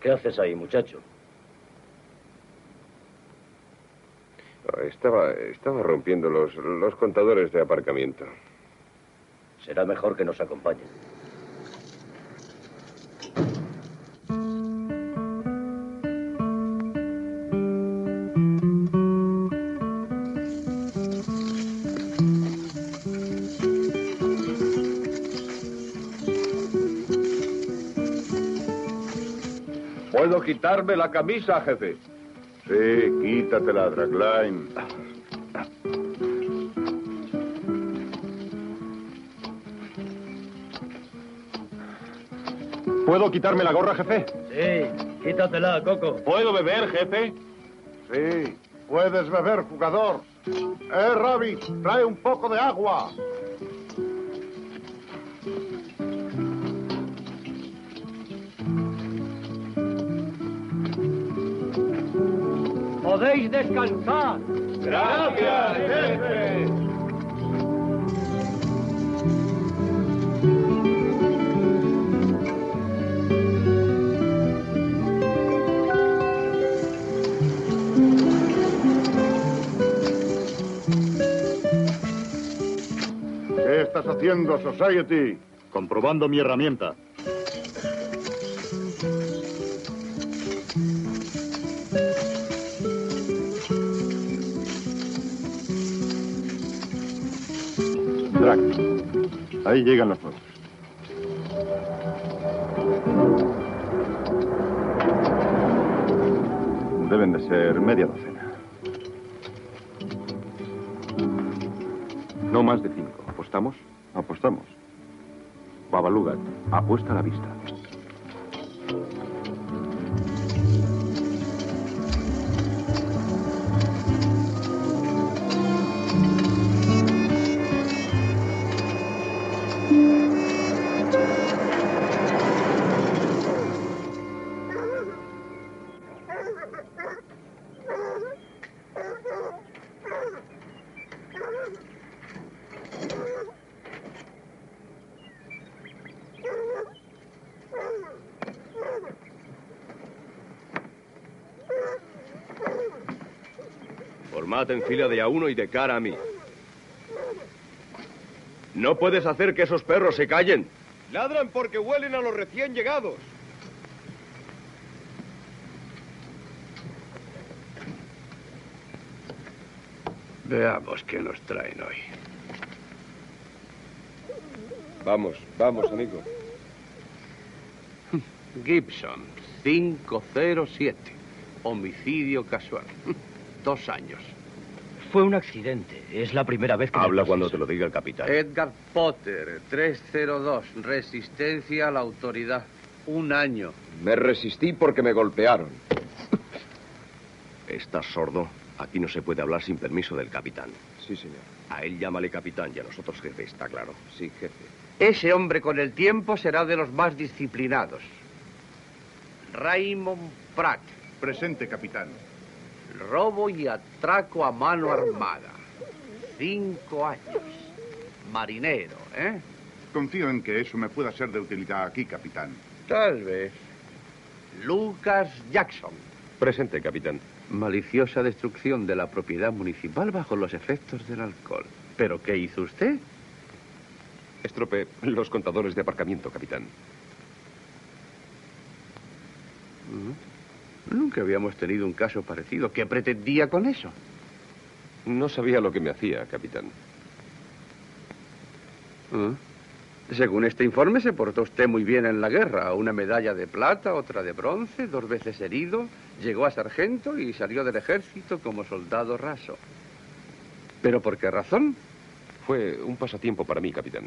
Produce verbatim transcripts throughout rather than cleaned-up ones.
¿Qué haces ahí, muchacho? Estaba, estaba rompiendo los, los contadores de aparcamiento. Será mejor que nos acompañen. ¿Puedo quitarme la camisa, jefe? Sí, quítatela, Dragline. ¿Puedo quitarme la gorra, jefe? Sí, quítatela, Coco. ¿Puedo beber, jefe? Sí, puedes beber, jugador. ¡Eh, Rabbit! ¡Trae un poco de agua! ¡Podéis descansar! ¡Gracias, jefe! ¿Qué estás haciendo, Society? Comprobando mi herramienta. Drag, ahí llegan los nuevos. Deben de ser media docena. No más de cinco. ¿Apostamos? Apostamos. Babalugat, apuesta a la vista. Formad en fila de a uno y de cara a mí. No puedes hacer que esos perros se callen. Ladran porque huelen a los recién llegados. Veamos qué nos traen hoy. Vamos, vamos, amigo. Gibson, cinco cero siete. Homicidio casual. Dos años. Fue un accidente. Es la primera vez que... Habla cuando te lo diga el capitán. Edgar Potter, tres cero dos. Resistencia a la autoridad. Un año. Me resistí porque me golpearon. ¿Estás sordo? Aquí no se puede hablar sin permiso del capitán. Sí, señor. A él llámale capitán y a nosotros jefe, ¿está claro? Sí, jefe. Ese hombre con el tiempo será de los más disciplinados. Raymond Pratt. Presente, capitán. Robo y atraco a mano armada. Cinco años. Marinero, ¿eh? Confío en que eso me pueda ser de utilidad aquí, capitán. Tal vez. Lucas Jackson. Presente, capitán. Maliciosa destrucción de la propiedad municipal bajo los efectos del alcohol. ¿Pero qué hizo usted? Estropeé los contadores de aparcamiento, capitán. Uh-huh. Nunca habíamos tenido un caso parecido. ¿Qué pretendía con eso? No sabía lo que me hacía, capitán. Uh-huh. Según este informe, se portó usted muy bien en la guerra. Una medalla de plata, otra de bronce, dos veces herido. Llegó a sargento y salió del ejército como soldado raso. ¿Pero por qué razón? Fue un pasatiempo para mí, capitán.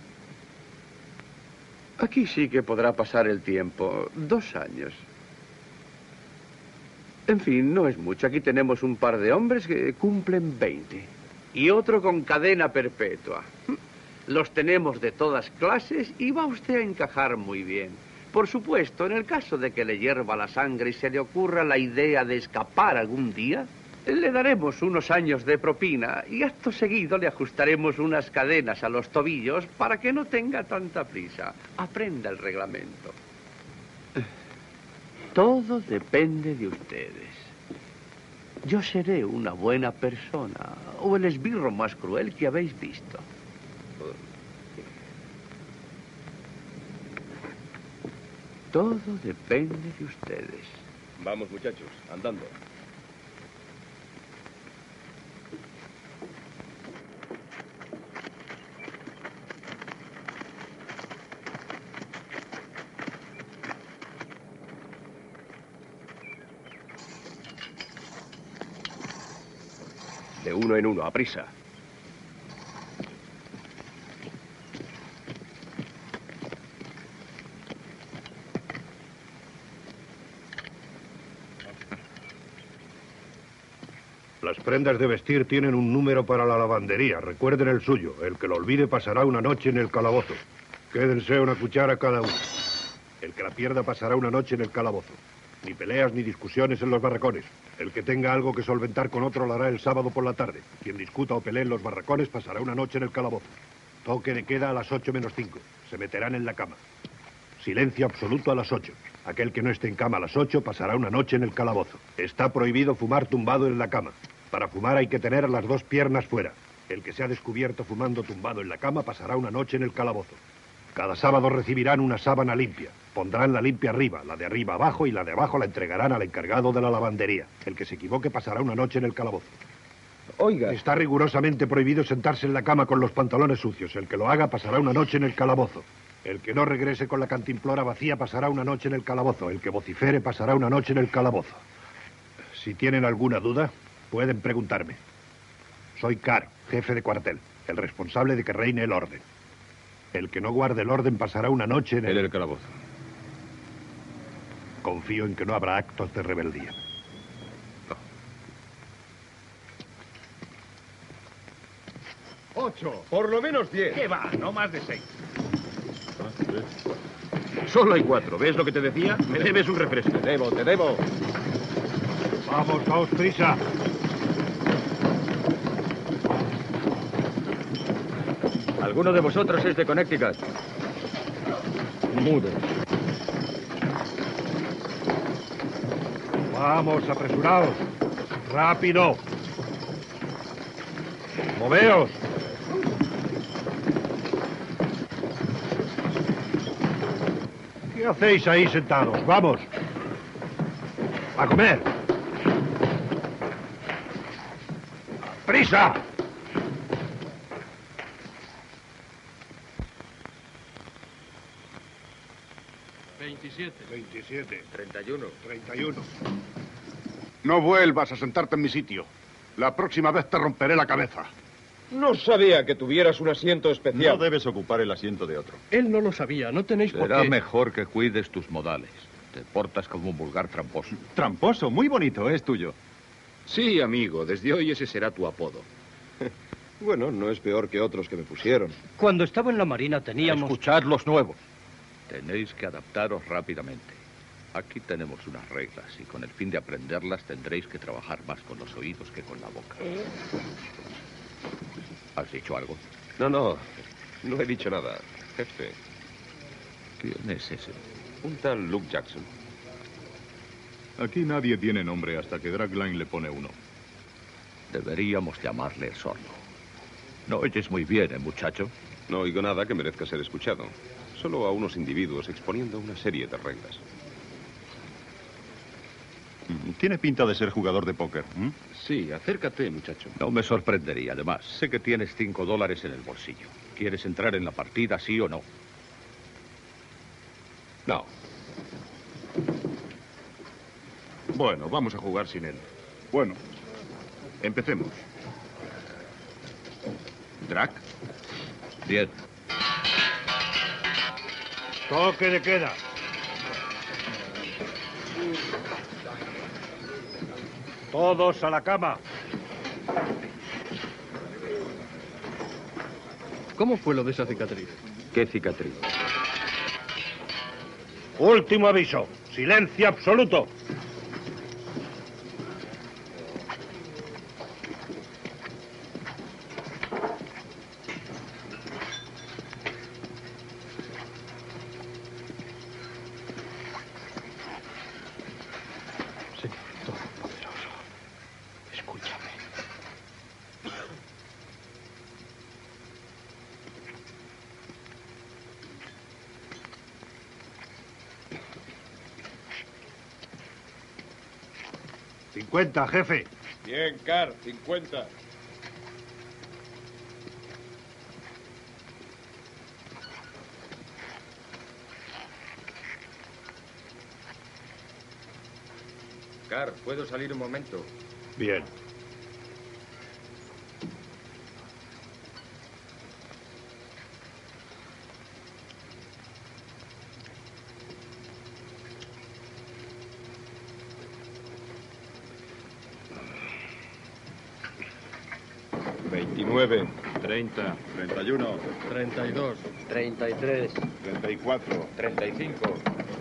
Aquí sí que podrá pasar el tiempo. Dos años. En fin, no es mucho. Aquí tenemos un par de hombres que cumplen veinte. Y otro con cadena perpetua. Los tenemos de todas clases y va usted a encajar muy bien. Por supuesto, en el caso de que le hierva la sangre y se le ocurra la idea de escapar algún día, le daremos unos años de propina y acto seguido le ajustaremos unas cadenas a los tobillos para que no tenga tanta prisa. Aprenda el reglamento. Todo depende de ustedes. Yo seré una buena persona o el esbirro más cruel que habéis visto. Todo depende de ustedes. Vamos, muchachos, andando. De uno en uno, a prisa. Las prendas de vestir tienen un número para la lavandería. Recuerden el suyo. El que lo olvide pasará una noche en el calabozo. Quédense una cuchara cada uno. El que la pierda pasará una noche en el calabozo. Ni peleas ni discusiones en los barracones. El que tenga algo que solventar con otro lo hará el sábado por la tarde. Quien discuta o pelee en los barracones pasará una noche en el calabozo. Toque de queda a las ocho menos cinco. Se meterán en la cama. Silencio absoluto a las ocho. Aquel que no esté en cama a las ocho pasará una noche en el calabozo. Está prohibido fumar tumbado en la cama. Para fumar hay que tener las dos piernas fuera. El que se ha descubierto fumando tumbado en la cama pasará una noche en el calabozo. Cada sábado recibirán una sábana limpia. Pondrán la limpia arriba, la de arriba abajo y la de abajo la entregarán al encargado de la lavandería. El que se equivoque pasará una noche en el calabozo. Oiga. Está rigurosamente prohibido sentarse en la cama con los pantalones sucios. El que lo haga pasará una noche en el calabozo. El que no regrese con la cantimplora vacía pasará una noche en el calabozo. El que vocifere pasará una noche en el calabozo. Si tienen alguna duda, pueden preguntarme. Soy Carr, jefe de cuartel, el responsable de que reine el orden. El que no guarde el orden pasará una noche en el... En el calabozo. Confío en que no habrá actos de rebeldía. Ocho. Por lo menos diez. ¿Qué va? No más de seis. Solo hay cuatro. ¿Ves lo que te decía? Me debes un refresco. Te debo, te debo. Vamos, daos prisa. ¿Alguno de vosotros es de Connecticut? Mudo. Vamos, apresuraos. Rápido. Moveos. ¿Qué hacéis ahí sentados? Vamos. A comer. ¡Prisa! veintisiete. veintisiete. treinta y uno. treinta y uno. No vuelvas a sentarte en mi sitio. La próxima vez te romperé la cabeza. No sabía que tuvieras un asiento especial. No debes ocupar el asiento de otro. Él no lo sabía, no tenéis por Será qué... mejor que cuides tus modales. Te portas como un vulgar tramposo. Tramposo, muy bonito, es tuyo. Sí, amigo. Desde hoy ese será tu apodo. Bueno, no es peor que otros que me pusieron. Cuando estaba en la Marina teníamos... Escuchad los nuevos. Tenéis que adaptaros rápidamente. Aquí tenemos unas reglas y con el fin de aprenderlas tendréis que trabajar más con los oídos que con la boca. ¿Has dicho algo? No, no. No he dicho nada. Jefe, ¿Quién es ese? un tal Luke Jackson. Aquí nadie tiene nombre hasta que Dragline le pone uno. Deberíamos llamarle el sordo. No oyes muy bien, ¿eh, muchacho? No oigo nada que merezca ser escuchado. Solo a unos individuos exponiendo una serie de reglas. Tiene pinta de ser jugador de póker. ¿m? Sí, acércate, muchacho. No me sorprendería, además. Sé que tienes cinco dólares en el bolsillo. ¿Quieres entrar en la partida, sí o no? No. Bueno, vamos a jugar sin él. Bueno, empecemos. ¿Drac? Bien. Toque de queda. Todos a la cama. ¿Cómo fue lo de esa cicatriz? ¿Qué cicatriz? Último aviso. Silencio absoluto. cincuenta, jefe. Bien, Carr, cincuenta. Carr, ¿puedo salir un momento? Bien. veintinueve. treinta. treinta y uno. treinta y dos. treinta y tres. treinta y cuatro. treinta y cinco.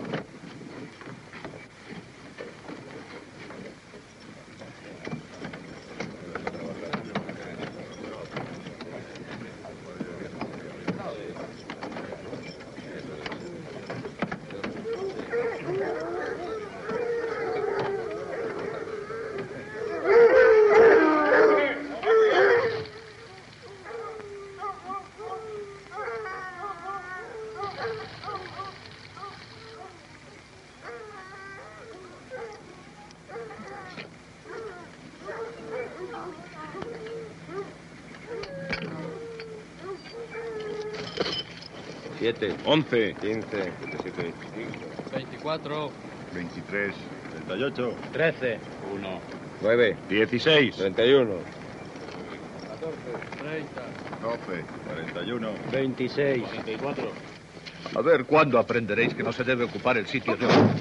siete. once. quince. veintisiete. veinticuatro. veintitrés. treinta y ocho. trece. uno. nueve. dieciséis. treinta y uno. treinta. doce. cuarenta y uno. veintiséis. cuarenta y cuatro. A ver, ¿cuándo aprenderéis que no se debe ocupar el sitio de otro?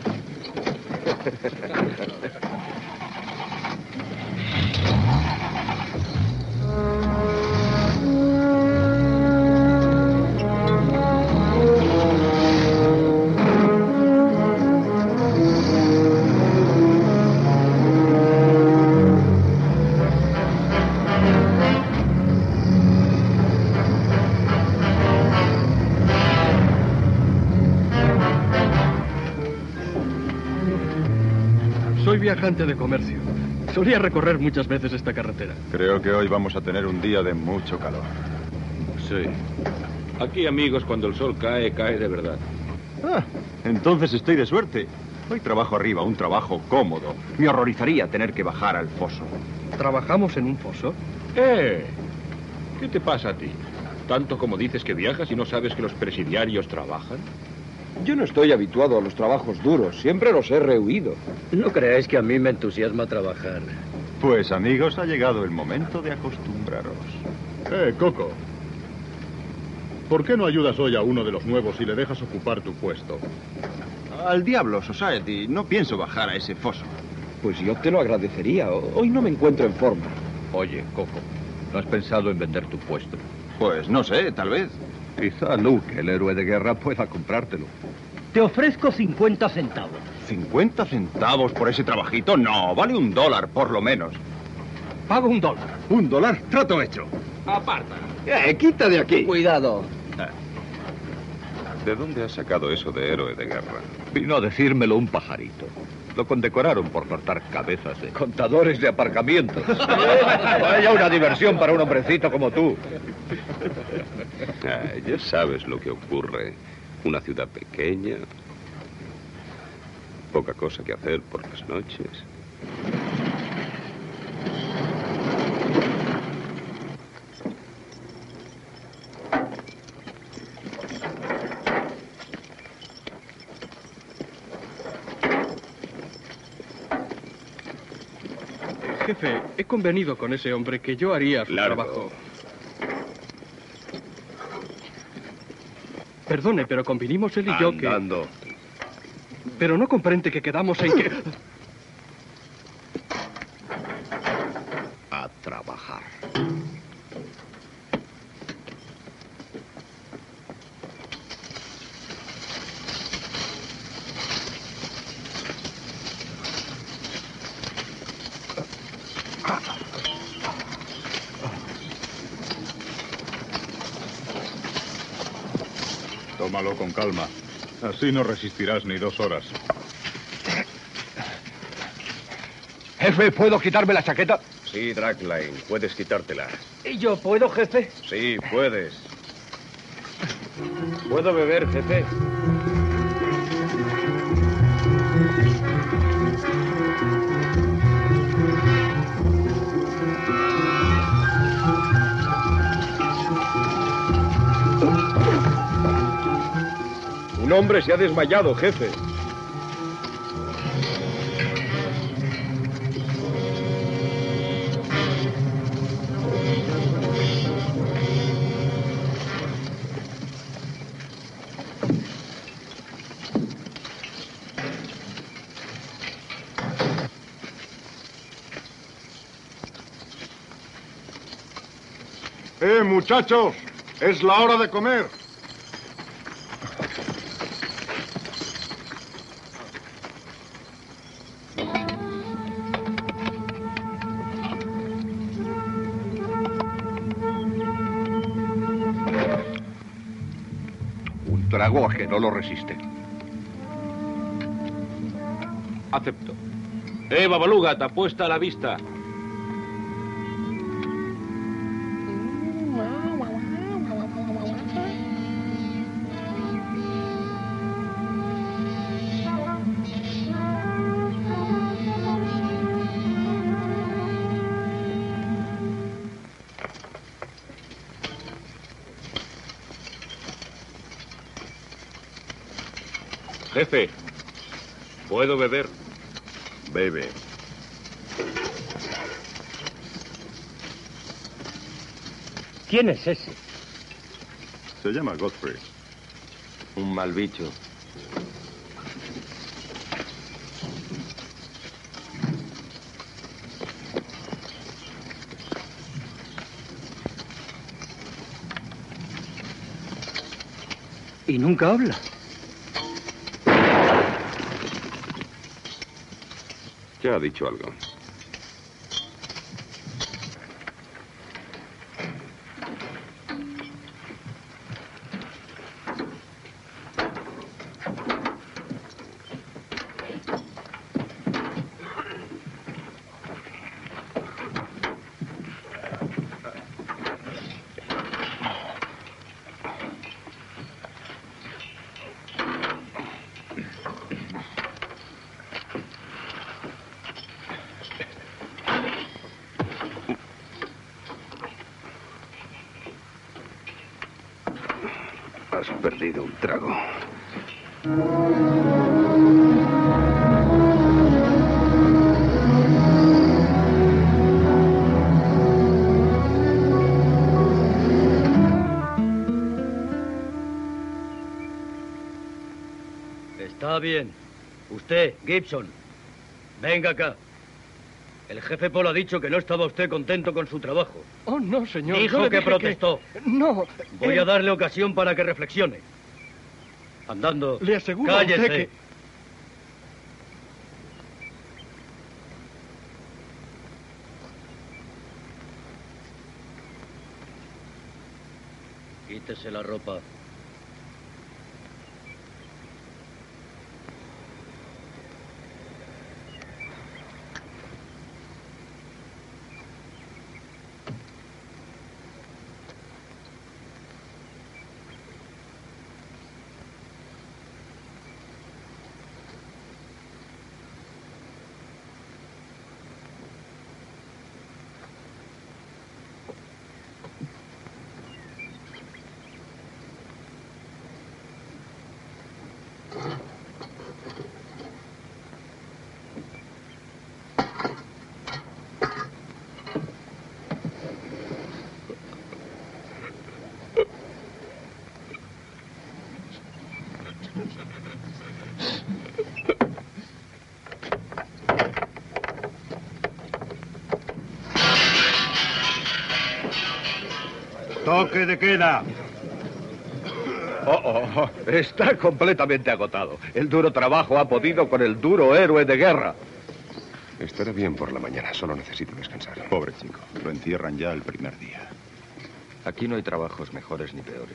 Soy viajante de comercio. Solía recorrer muchas veces esta carretera. Creo que hoy vamos a tener un día de mucho calor. Sí. Aquí, amigos, cuando el sol cae, cae de verdad. Ah, entonces estoy de suerte. Hoy trabajo arriba, un trabajo cómodo. Me horrorizaría tener que bajar al foso. ¿Trabajamos en un foso? ¡Eh! ¿Qué te pasa a ti? ¿Tanto como dices que viajas y no sabes que los presidiarios trabajan? Yo no estoy habituado a los trabajos duros. Siempre los he rehuido. No creáis que a mí me entusiasma trabajar. Pues, amigos, ha llegado el momento de acostumbraros. Eh, Coco. ¿Por qué no ayudas hoy a uno de los nuevos y le dejas ocupar tu puesto? Al diablo, Society. No pienso bajar a ese foso. Pues yo te lo agradecería. Hoy no me encuentro en forma. Oye, Coco, ¿no has pensado en vender tu puesto? Pues no sé, tal vez. Quizá Luke, el héroe de guerra, pueda comprártelo. Te ofrezco cincuenta centavos. ¿cincuenta centavos por ese trabajito? No, vale un dólar, por lo menos. Pago un dólar. ¿Un dólar? Trato hecho. Aparta. Eh, quita de aquí. Cuidado. ¿De dónde has sacado eso de héroe de guerra? Vino a decírmelo un pajarito. Lo condecoraron por cortar cabezas de contadores de aparcamientos. Vaya una diversión para un hombrecito como tú. Ah, ya sabes lo que ocurre. Una ciudad pequeña, poca cosa que hacer por las noches. Jefe, he convenido con ese hombre que yo haría su Largo. trabajo. Perdone, pero convinimos él y yo que... Andando. Pero no comprende que quedamos en que... A trabajar. Tómalo con calma. Así no resistirás ni dos horas. Jefe, ¿puedo quitarme la chaqueta? Sí, Dragline, puedes quitártela. ¿Y yo puedo, jefe? Sí, puedes. ¿Puedo beber, jefe? Un hombre se ha desmayado, jefe. ¡Eh, muchachos! ¡Es la hora de comer! Un trago a que no lo resiste. Acepto. Eh, Babaluga, te apuesta a la vista. Jefe, ¿puedo beber? Bebe. ¿Quién es ese? Se llama Godfrey. Un mal bicho. Y nunca habla. Ya ha dicho algo. Has perdido un trago. Está bien. Usted, Gibson, venga acá. El jefe Paul ha dicho que no estaba usted contento con su trabajo. Oh, no, señor. Dijo Yo le que dije protestó. que- No. Voy eh, a darle ocasión para que reflexione. Andando. Le aseguro a usted Cállese. que... Quítese la ropa. Toque de queda. Oh, oh, oh, está completamente agotado. El duro trabajo ha podido con el duro héroe de guerra. Estará bien por la mañana, solo necesito descansar. Pobre chico, lo encierran ya el primer día. Aquí no hay trabajos mejores ni peores.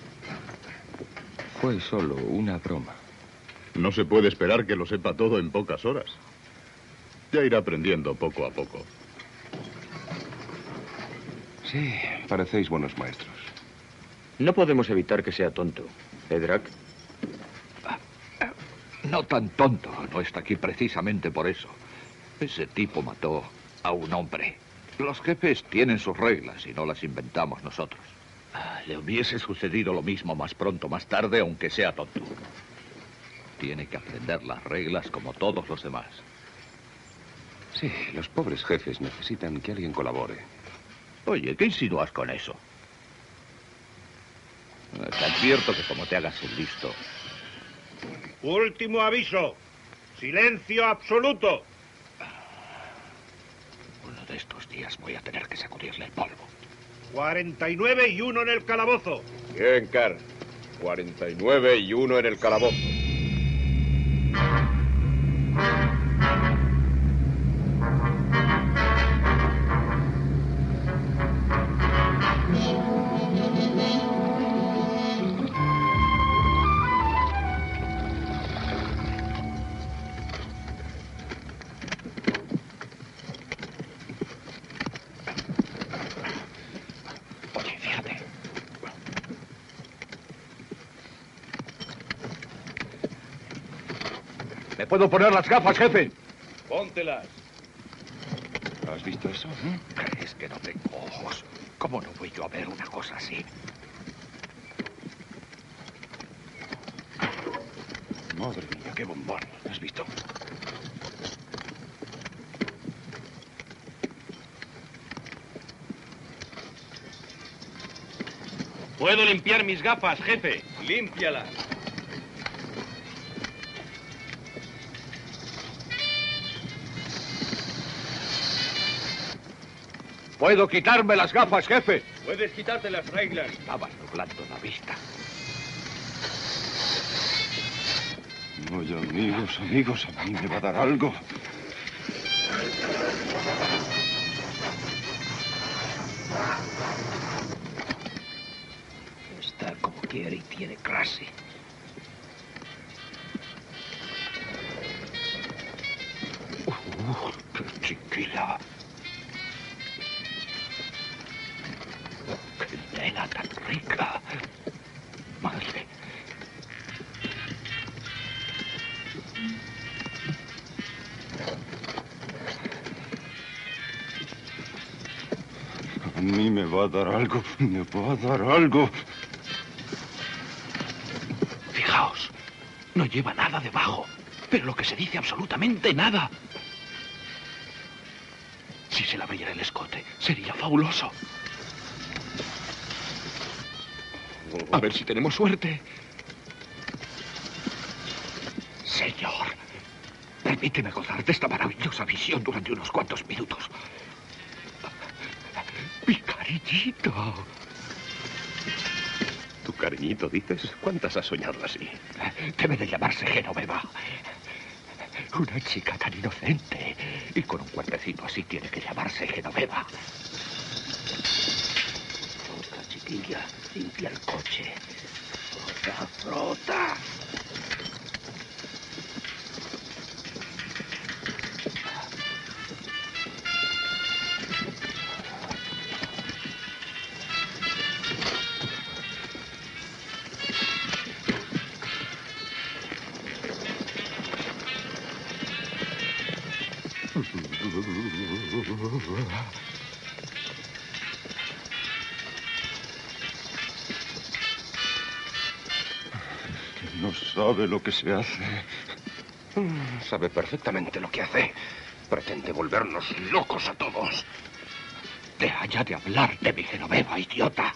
Fue solo una broma. No se puede esperar que lo sepa todo en pocas horas. Ya irá aprendiendo poco a poco. Sí, parecéis buenos maestros. No podemos evitar que sea tonto, ¿eh, Drac? No tan tonto, no está aquí precisamente por eso. Ese tipo mató a un hombre. Los jefes tienen sus reglas y no las inventamos nosotros. Le hubiese sucedido lo mismo más pronto o más tarde, aunque sea tonto. Tiene que aprender las reglas como todos los demás. Sí, los pobres jefes necesitan que alguien colabore. Oye, ¿qué insinúas con eso? Te advierto que como te hagas el listo... Último aviso. Silencio absoluto. Uno de estos días voy a tener que sacudirle el polvo. cuarenta y nueve y uno en el calabozo. Bien, Carr. cuarenta y nueve y uno en el calabozo. ¿Me puedo poner las gafas, jefe? Póntelas. ¿Has visto eso? ¿Crees que no tengo ojos? ¿Cómo no voy yo a ver una cosa así? Madre mía, qué bombón. ¿Has visto? Puedo limpiar mis gafas, jefe. Límpialas. Puedo quitarme las gafas, jefe. Puedes quitarte las reglas. Estabas nublando la vista. Oye, amigos, amigos, a mí me va a dar algo. Está como quiere y tiene clase. Uh, qué chiquilla. Qué nena tan rica. Madre. A mí me va a dar algo, me va a dar algo. Fijaos, no lleva nada debajo, pero lo que se dice absolutamente nada. Si se le abriera el escote, sería fabuloso. A ver si tenemos suerte. Señor, permíteme gozar de esta maravillosa visión durante unos cuantos minutos. ¡Mi cariñito! ¿Tu cariñito, dices? ¿Cuántas has soñado así? Debe de llamarse Genoveva. Una chica tan inocente. Y con un cuerpecito así tiene que llamarse Genoveva. Frota, chiquilla. Limpia el coche. Frota, frota. No sabe lo que se hace. Sabe perfectamente lo que hace. Pretende volvernos locos a todos. Deja ya de hablar de mi Genoveva, idiota.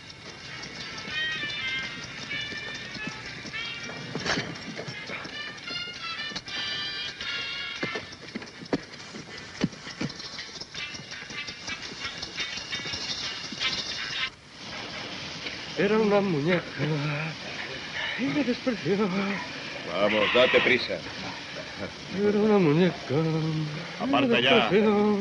Era una muñeca y me despreció. Vamos, date prisa. Era una muñeca. Aparta ya.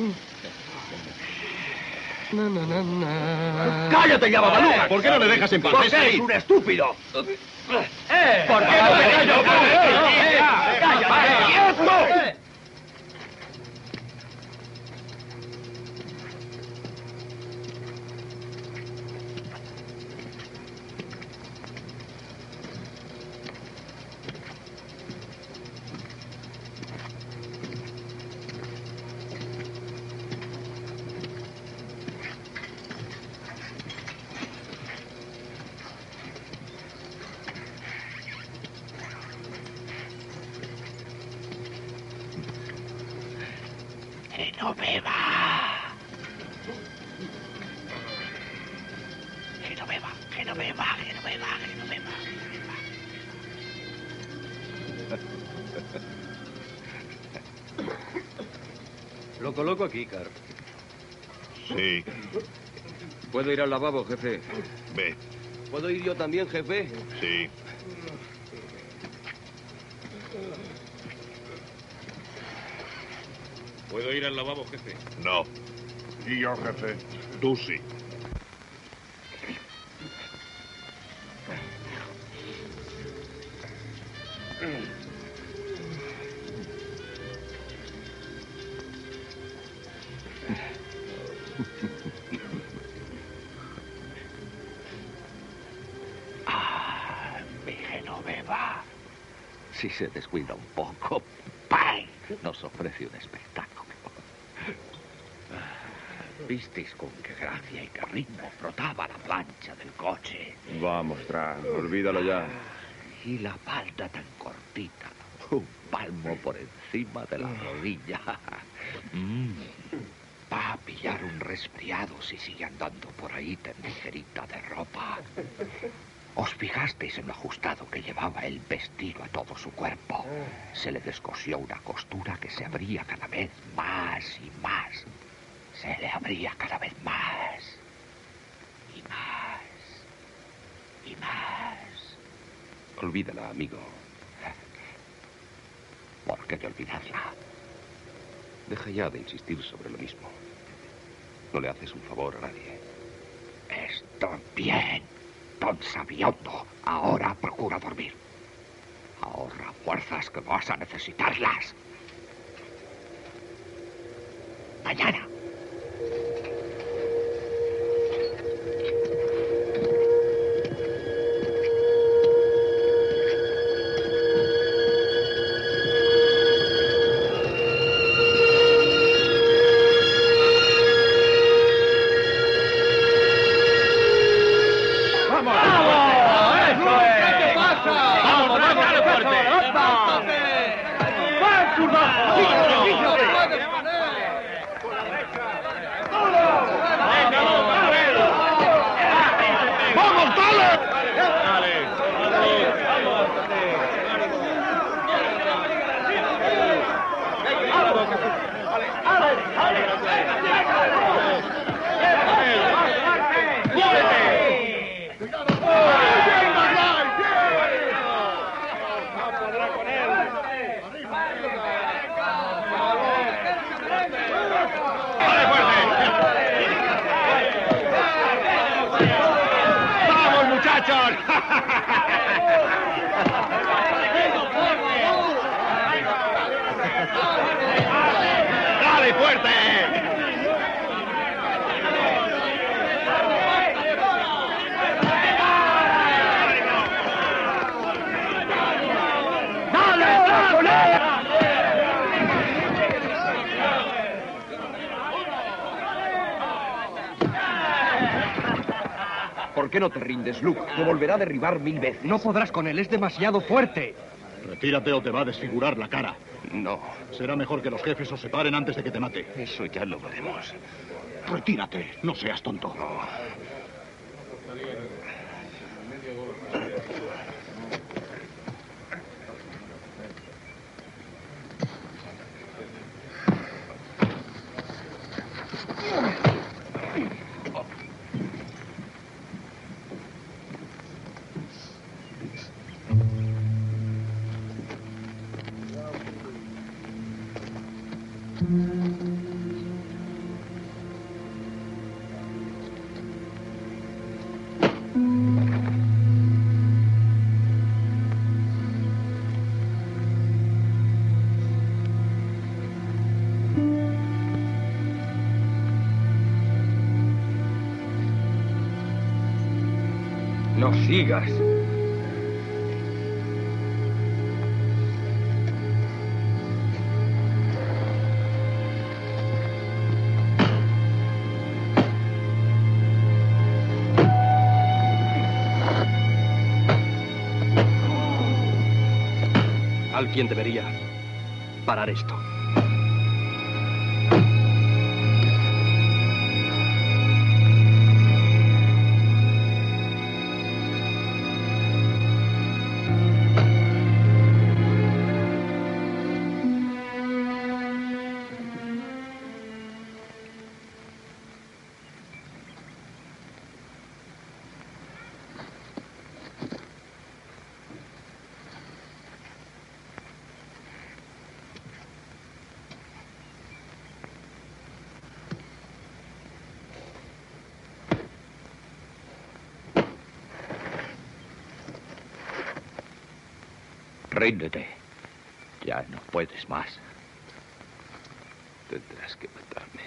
Na, na, na, na. ¡Cállate ya, Babaluga! ¿Por qué no le dejas en paz? ¡Porque eres un estúpido! ¡Eh! ¿Por qué no te callas? ¡Cállate! ¡Quieto! no beba, que no beba, que no beba. Lo coloco aquí, Carl. Sí. ¿Puedo ir al lavabo, jefe? Ve. ¿Puedo ir yo también, jefe? Sí. ¿Puedo ir al lavabo, jefe? No. Y yo, jefe. Tú sí. Ah, mi Genoveva. Si se descuida un poco, ¡pam!, nos ofrece un espectáculo. ¿Visteis con qué gracia y qué ritmo frotaba la plancha del coche? Vamos, Tran, olvídalo ya. Y la falda tan cortita, un palmo por encima de la rodilla. Mm. Va a pillar un resfriado si sigue andando por ahí tan ligerita de ropa. ¿Os fijasteis en lo ajustado que llevaba el vestido a todo su cuerpo? Se le descosió una costura que se abría cada vez más y más. Se le abría cada vez más. Y más. Y más. Olvídala, amigo. ¿Por qué de olvidarla? Deja ya de insistir sobre lo mismo. No le haces un favor a nadie. Estoy bien, don Sabiondo. Ahora procura dormir. Ahorra fuerzas que vas a necesitarlas. Mañana. ¡Dale fuerte! ¿Por qué no te rindes, Luke? Te volverá a derribar mil veces. No podrás con él, es demasiado fuerte. Retírate o te va a desfigurar la cara. No. Será mejor que los jefes os separen antes de que te mate. Eso ya lo veremos. Retírate, no seas tonto. No. No sigas. Alguien debería parar esto. Ríndete. Ya no puedes más. Tendrás que matarme.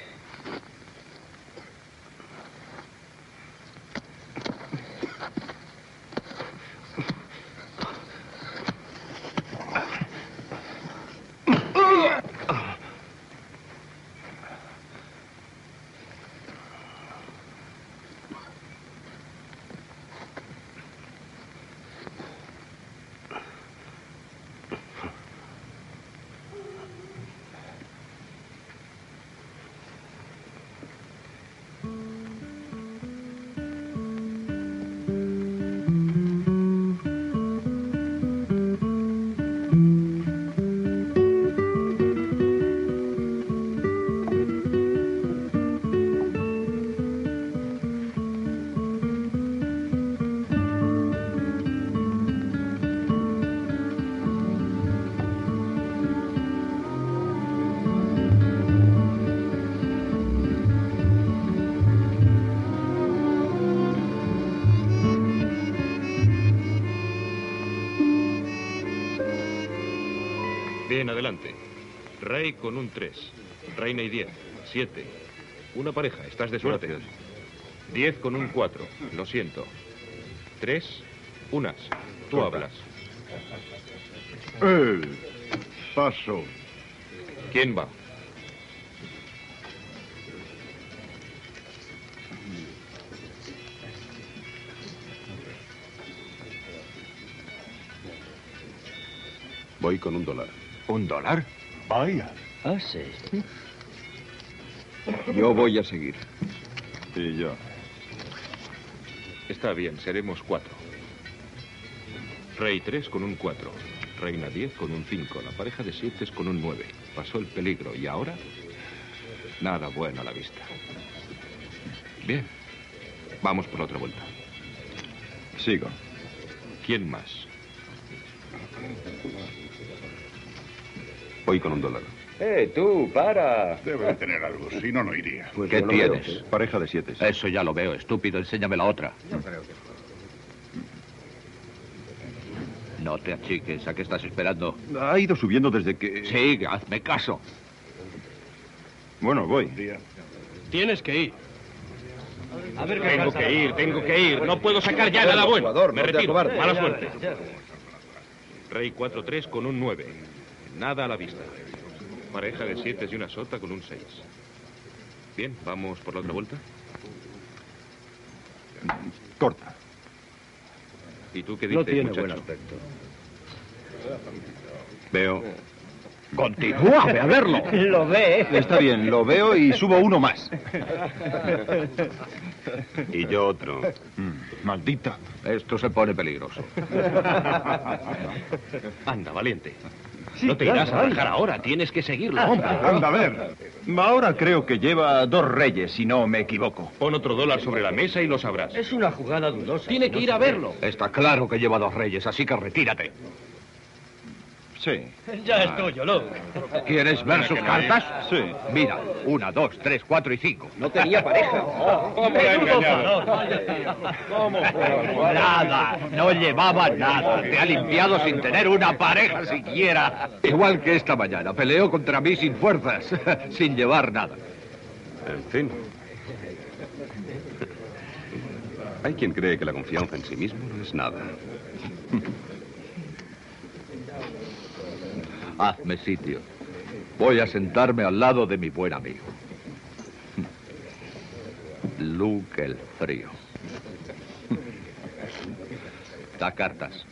Bien, adelante. Rey con un tres. Reina y diez. siete. Una pareja, estás de suerte. Gracias. diez con un cuatro. Lo siento. tres, unas. Tú Corta. hablas. Eh, paso. ¿Quién va? Voy con un dólar. ¿Un dólar? Vaya. Ah, sí. Yo voy a seguir. Y yo. Está bien, seremos cuatro. Rey tres con un cuatro. Reina diez con un cinco. La pareja de siete con un nueve. Pasó el peligro. ¿Y ahora? Nada bueno a la vista. Bien. Vamos por la otra vuelta. Sigo. ¿Quién más? Voy con un dólar. ¡Eh, tú, para! Debe de tener algo, si no, no iría. Pues ¿Qué yo no veo, tienes? ¿eh? Pareja de siete. Eso ya lo veo, estúpido. Enséñame la otra. No te achiques. ¿A qué estás esperando? Ha ido subiendo desde que... Sigue, hazme caso. Bueno, voy. Tienes que ir. A ver, Tengo que ir, tengo que ir. No puedo sacar ya nada bueno. Jugador, Me no te retiro. acobardes. Mala Ya, suerte. ya. Rey cuatro tres con un nueve. Nada a la vista. Pareja de siete y una sota con un seis. Bien, ¿vamos por la otra vuelta? Corta. ¿Y tú qué dices, No tiene muchacho? buen aspecto. Veo. Continúa, ve a verlo. Lo ve. Está bien, lo veo y subo uno más. Y yo otro. Mm, maldita. Esto se pone peligroso. Anda, valiente. Sí, no te claro, irás a anda. rajar ahora. Tienes que seguirlo, hombre. Anda a ver. Ahora creo que lleva dos reyes, si no me equivoco. Pon otro dólar sobre la mesa y lo sabrás. Es una jugada dudosa. Tiene que No ir se a ve. verlo. Está claro que lleva dos reyes, así que retírate. Sí. Ya es tuyo, Luke. ¿Quieres ver sus cartas? Sí. Mira, una, dos, tres, cuatro y cinco. No tenía pareja. ¿Cómo la ha engañado? Nada, no llevaba nada. Te ha limpiado sin tener una pareja siquiera. Igual que esta mañana, peleó contra mí sin fuerzas, sin llevar nada. En fin. Hay quien cree que la confianza en sí mismo no es nada. Hazme sitio. Voy a sentarme al lado de mi buen amigo. Luke el Frío. Da cartas.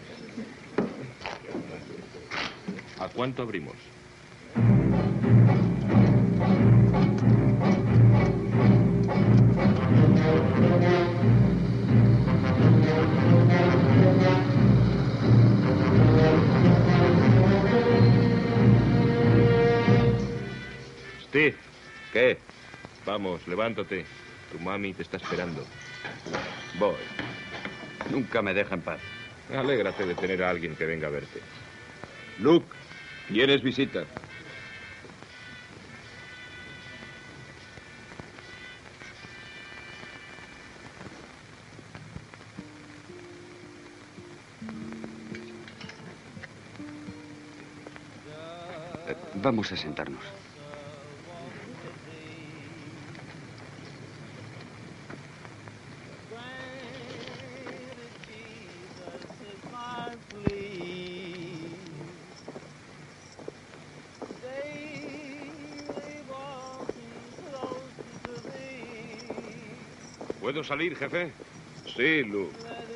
¿A cuánto abrimos? Steve, ¿Qué? vamos, levántate. Tu mami te está esperando. Voy. Nunca me deja en paz. Alégrate de tener a alguien que venga a verte. Luke, tienes visita. Eh, vamos a sentarnos. ¿Puedo salir, jefe? Sí, Luke.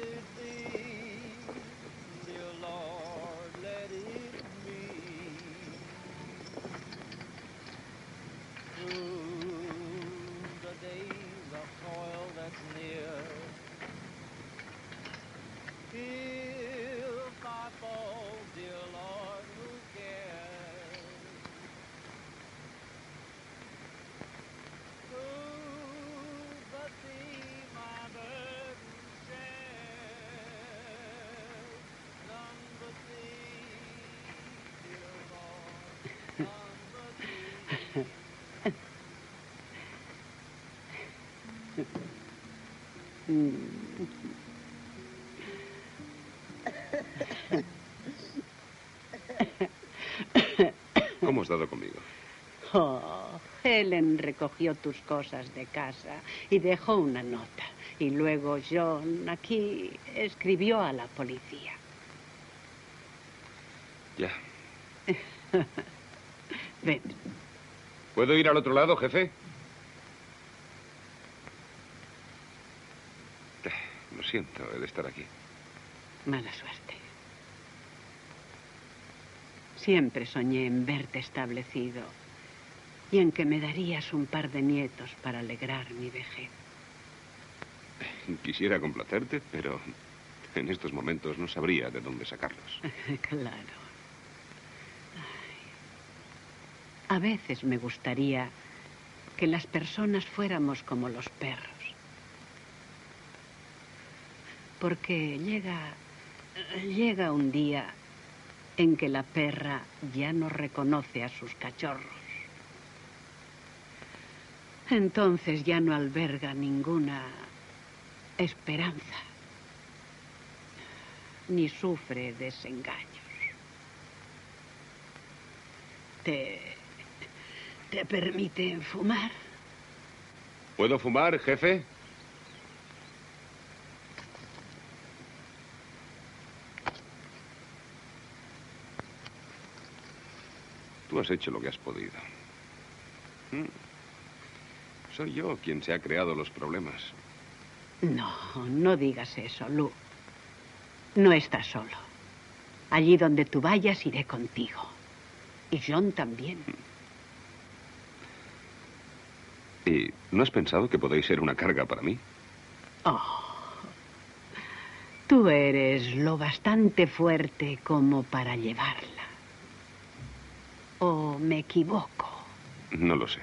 ¿Cómo has dado conmigo? Oh, Helen recogió tus cosas de casa y dejó una nota. Y luego John aquí escribió a la policía. Ya. Ven. ¿Puedo ir al otro lado, jefe? Lo siento, el estar aquí. Mala suerte. Siempre soñé en verte establecido y en que me darías un par de nietos para alegrar mi vejez. Quisiera complacerte, pero en estos momentos no sabría de dónde sacarlos. Claro. Ay. A veces me gustaría que las personas fuéramos como los perros. Porque llega, llega un día en que la perra ya no reconoce a sus cachorros. Entonces ya no alberga ninguna esperanza, ni sufre desengaños. ¿Te, te permiten fumar? ¿Puedo fumar, jefe? Tú has hecho lo que has podido. Soy yo quien se ha creado los problemas. No, no digas eso, Lou. No estás solo. Allí donde tú vayas, iré contigo. Y John también. ¿Y no has pensado que podéis ser una carga para mí? Oh. Tú eres lo bastante fuerte como para llevarla. ¿O me equivoco? No lo sé.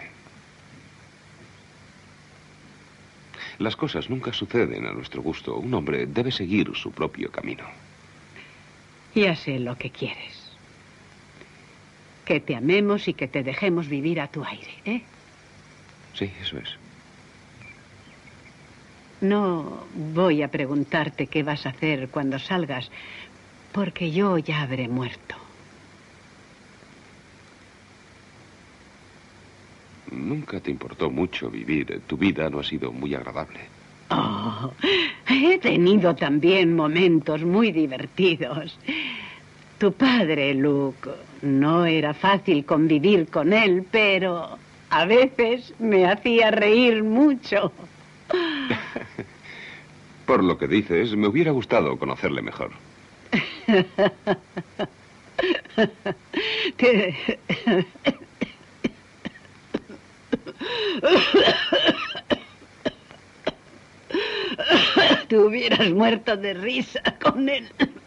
Las cosas nunca suceden a nuestro gusto. Un hombre debe seguir su propio camino. Ya sé lo que quieres. Que te amemos y que te dejemos vivir a tu aire, ¿eh? Sí, eso es. No voy a preguntarte qué vas a hacer cuando salgas, porque yo ya habré muerto. Nunca te importó mucho vivir. Tu vida no ha sido muy agradable. Oh, he tenido también momentos muy divertidos. Tu padre, Luke, no era fácil convivir con él, pero a veces me hacía reír mucho. Por lo que dices, me hubiera gustado conocerle mejor. Te... Te hubieras muerto de risa con él.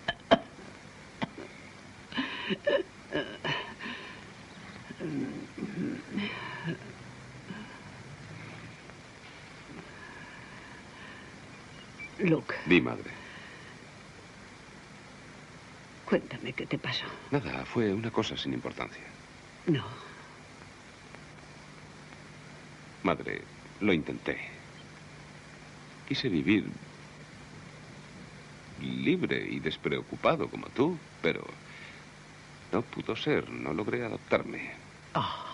Luke. Di, madre. Cuéntame qué te pasó. Nada, fue una cosa sin importancia. No. Madre, lo intenté. Quise vivir libre y despreocupado como tú, pero No pudo ser, no logré adaptarme. Oh.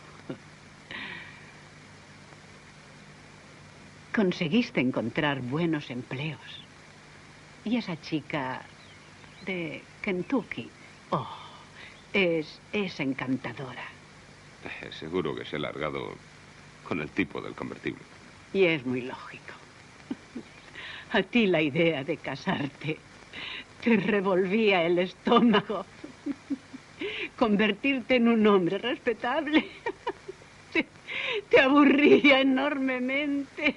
Conseguiste encontrar buenos empleos. Y esa chica de Kentucky, oh, es, es encantadora. Eh, seguro que se ha largado con el tipo del convertible. Y es muy lógico. A ti la idea de casarte te revolvía el estómago. Convertirte en un hombre respetable te, te aburría enormemente.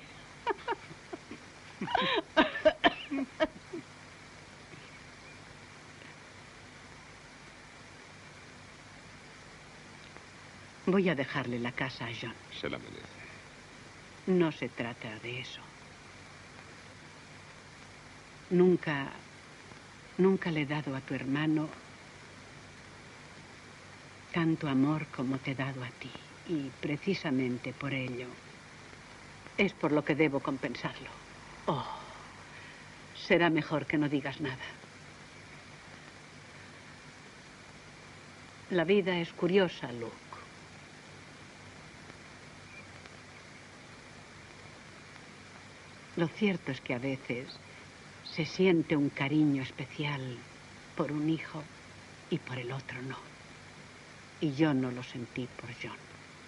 Voy a dejarle la casa a John. Se la merece. No se trata de eso. Nunca, nunca le he dado a tu hermano tanto amor como te he dado a ti. Y precisamente por ello es por lo que debo compensarlo. Oh, será mejor que no digas nada. La vida es curiosa, Luke. Lo cierto es que a veces se siente un cariño especial por un hijo y por el otro no. Y yo no lo sentí por John.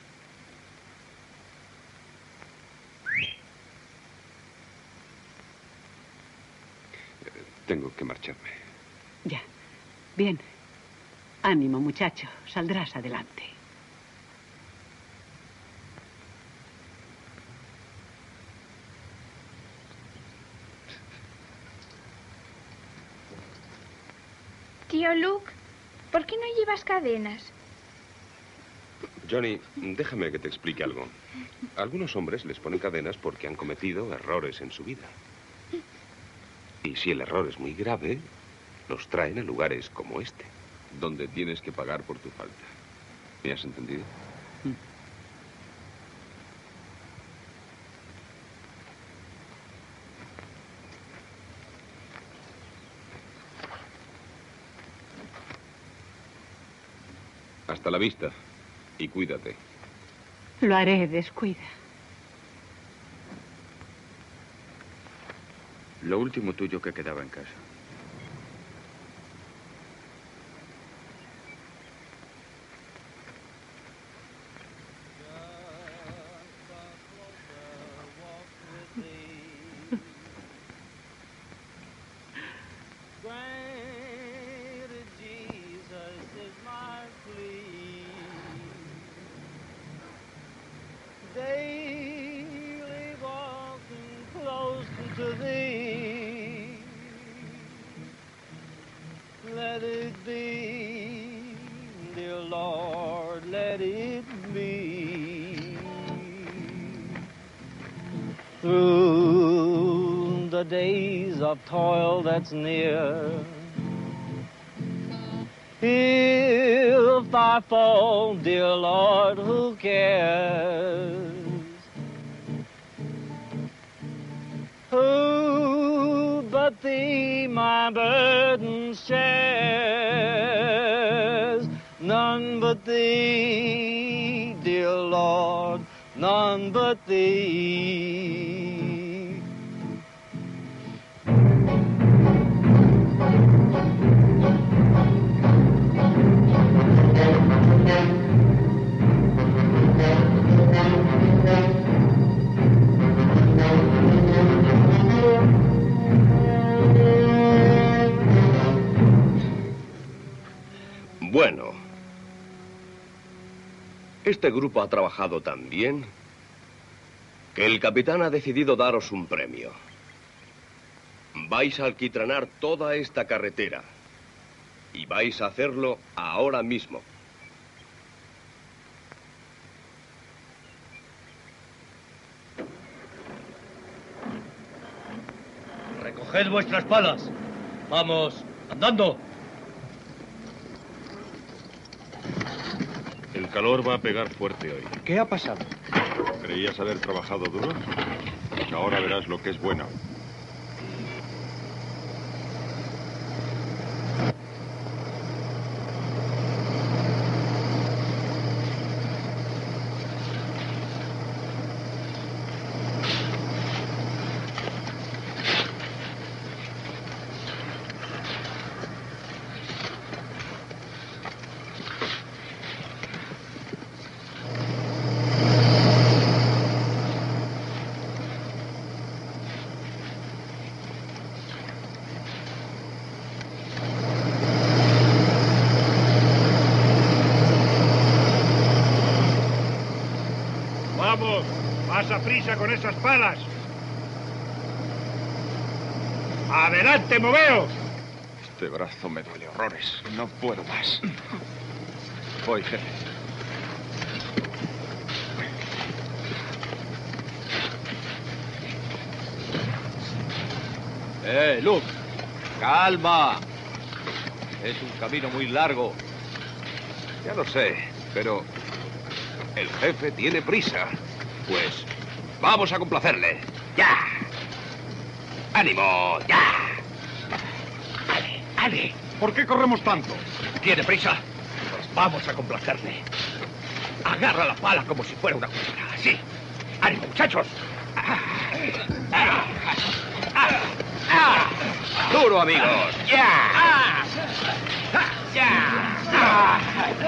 Tengo que marcharme. Ya. Bien. Ánimo, muchacho. Saldrás adelante. Tío Luke, ¿por qué no llevas cadenas? Johnny, déjame que te explique algo. A algunos hombres les ponen cadenas porque han cometido errores en su vida. Y si el error es muy grave, los traen a lugares como este, donde tienes que pagar por tu falta. ¿Me has entendido? Hasta la vista. Y cuídate. Lo haré, descuida. Lo último tuyo que quedaba en casa. Through the days of toil that's near, if I fall, dear Lord, who cares? Who but Thee my burdens shares? None but Thee, dear Lord, none but Thee. Bueno, este grupo ha trabajado tan bien que el capitán ha decidido daros un premio. Vais a alquitranar toda esta carretera y vais a hacerlo ahora mismo. Recoged vuestras palas. Vamos, andando. El calor va a pegar fuerte hoy. ¿Qué ha pasado? ¿Creías haber trabajado duro? Pues ahora verás lo que es bueno. más a prisa con esas palas! ¡Adelante, moveos! Este brazo me duele horrores. No puedo más. Voy, jefe. ¡Eh, Luke! ¡Calma! Es un camino muy largo. Ya lo sé, pero el jefe tiene prisa. Pues vamos a complacerle. ¡Ya! ¡Ánimo! ¡Ya! ¡Ale! ¡Ale! ¿Por qué corremos tanto? ¿Tiene prisa? Pues vamos a complacerle. Agarra la pala como si fuera una cuchara. Así. ¡Ánimo, muchachos! ¡Ah! ¡Ah! ¡Ah! ¡Ah! ¡Duro, amigos! ¡Ya! ¡Ah! ¡Ya! ¡Ah!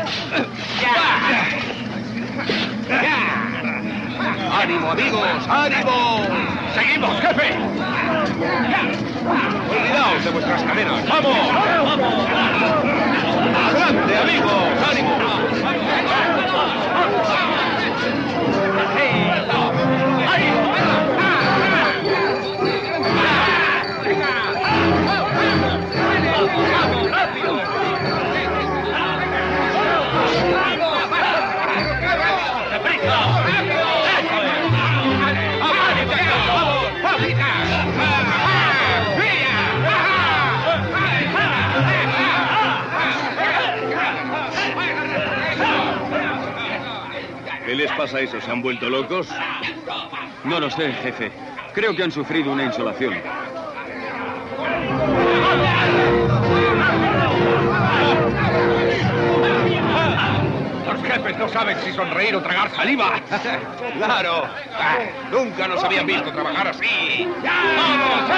¡Ya! ¡Ya! ¡Ánimo, amigos! ¡Ánimo! ¡Seguimos, jefe! ¡Olvidaos de vuestras cadenas! ¡Vamos! ¡Vamos! ¡Adelante, amigos! ¡Ánimo! ¿Qué les pasa a eso? ¿Se han vuelto locos? No lo sé, jefe. Creo que han sufrido una insolación. Los jefes no saben si sonreír o tragar saliva. ¡Claro! Ah, nunca nos habían visto trabajar así. ¡Vamos!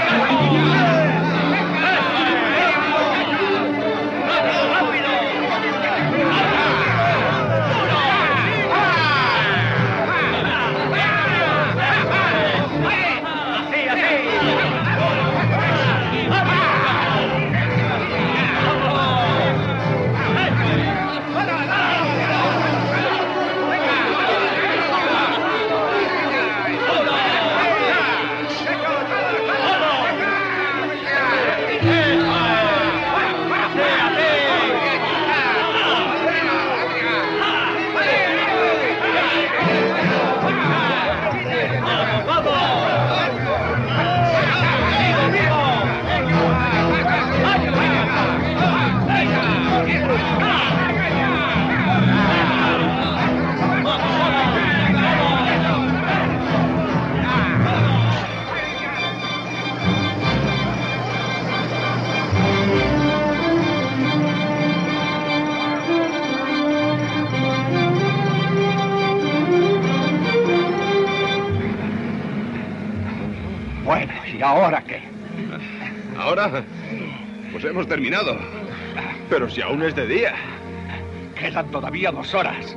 Bueno, ¿y ahora qué? ¿Ahora? Pues hemos terminado. Pero si aún es de día. Quedan todavía dos horas.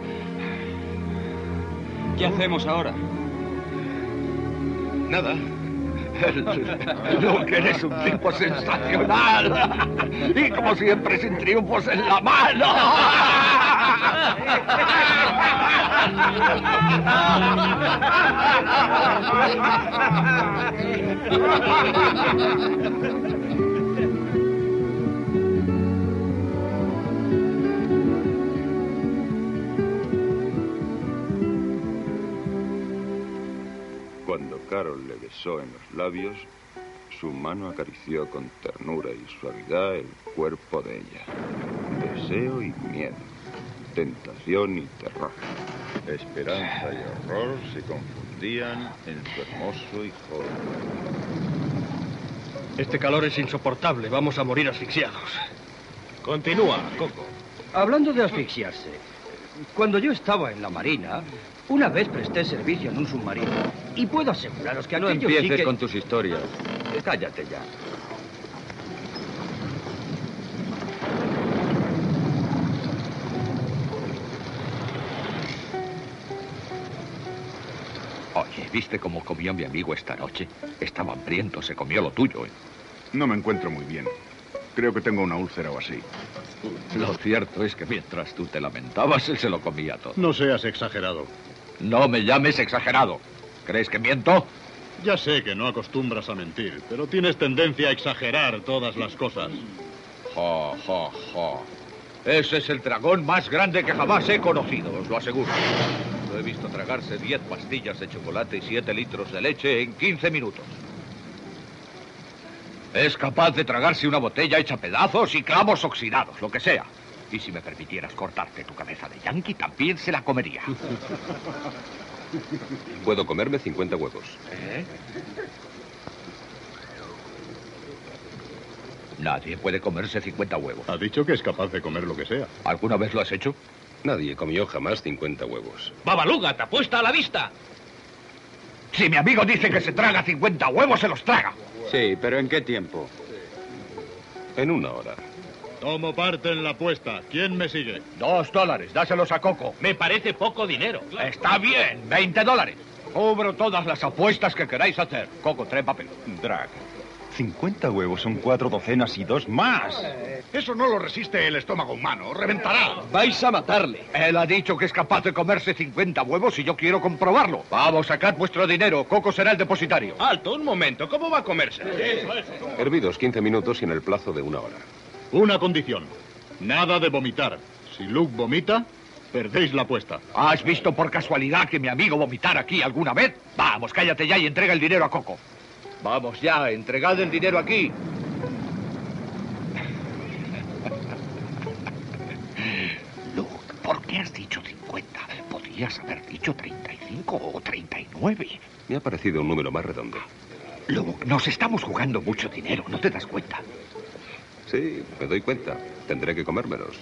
¿Qué hacemos ahora? Nada. Luke, eres un tipo sensacional. Y como siempre, sin triunfos en la mano. Cuando Carol le besó en los labios, su mano acarició con ternura y suavidad el cuerpo de ella. Deseo y miedo, tentación y terror. Esperanza y horror se confundían en su hermoso y joven. Este calor es insoportable. Vamos a morir asfixiados. Continúa, Coco. Hablando de asfixiarse, cuando yo estaba en la Marina, una vez presté servicio en un submarino. Y puedo aseguraros que No aquello empieces sí que... con tus historias. Cállate ya. Oye, ¿viste cómo comió mi amigo esta noche? Estaba hambriento, se comió lo tuyo, ¿eh? No me encuentro muy bien. Creo que tengo una úlcera o así. Lo cierto es que mientras tú te lamentabas, él se lo comía todo. No seas exagerado. No me llames exagerado. ¿Crees que miento? Ya sé que no acostumbras a mentir, pero tienes tendencia a exagerar todas las cosas. Jo, jo, jo. Ese es el dragón más grande que jamás he conocido, os lo aseguro. Lo he visto tragarse diez pastillas de chocolate y siete litros de leche en quince minutos. Es capaz de tragarse una botella hecha pedazos y clavos oxidados, lo que sea. Y si me permitieras cortarte tu cabeza de yankee, también se la comería. Puedo comerme cincuenta huevos. ¿Eh? Nadie puede comerse cincuenta huevos. Ha dicho que es capaz de comer lo que sea. ¿Alguna vez lo has hecho? Nadie comió jamás cincuenta huevos. Babaluga, te apuesta a la vista. Si mi amigo dice que se traga cincuenta huevos, se los traga. Sí, pero ¿en qué tiempo? En una hora. Tomo parte en la apuesta. ¿Quién me sigue? Dos dólares, dáselos a Coco. Me parece poco dinero. Está bien, veinte dólares. Cubro todas las apuestas que queráis hacer. Coco, trae papel. Drag, cincuenta huevos son cuatro docenas y dos más. Eso no lo resiste el estómago humano. ¡Reventará! Vais a matarle. Él ha dicho que es capaz de comerse cincuenta huevos y yo quiero comprobarlo. Vamos, sacad vuestro dinero. Coco será el depositario. Alto, un momento. ¿Cómo va a comerse? Hervidos quince minutos y en el plazo de una hora. Una condición. Nada de vomitar. Si Luke vomita, perdéis la apuesta. ¿Has visto por casualidad que mi amigo vomitara aquí alguna vez? Vamos, cállate ya y entrega el dinero a Coco. Vamos ya, entregad el dinero aquí. Luke, ¿por qué has dicho cincuenta? Podrías haber dicho treinta y cinco o treinta y nueve. Me ha parecido un número más redondo. Luke, nos estamos jugando mucho dinero, ¿no te das cuenta? Sí, me doy cuenta. Tendré que comérmelos.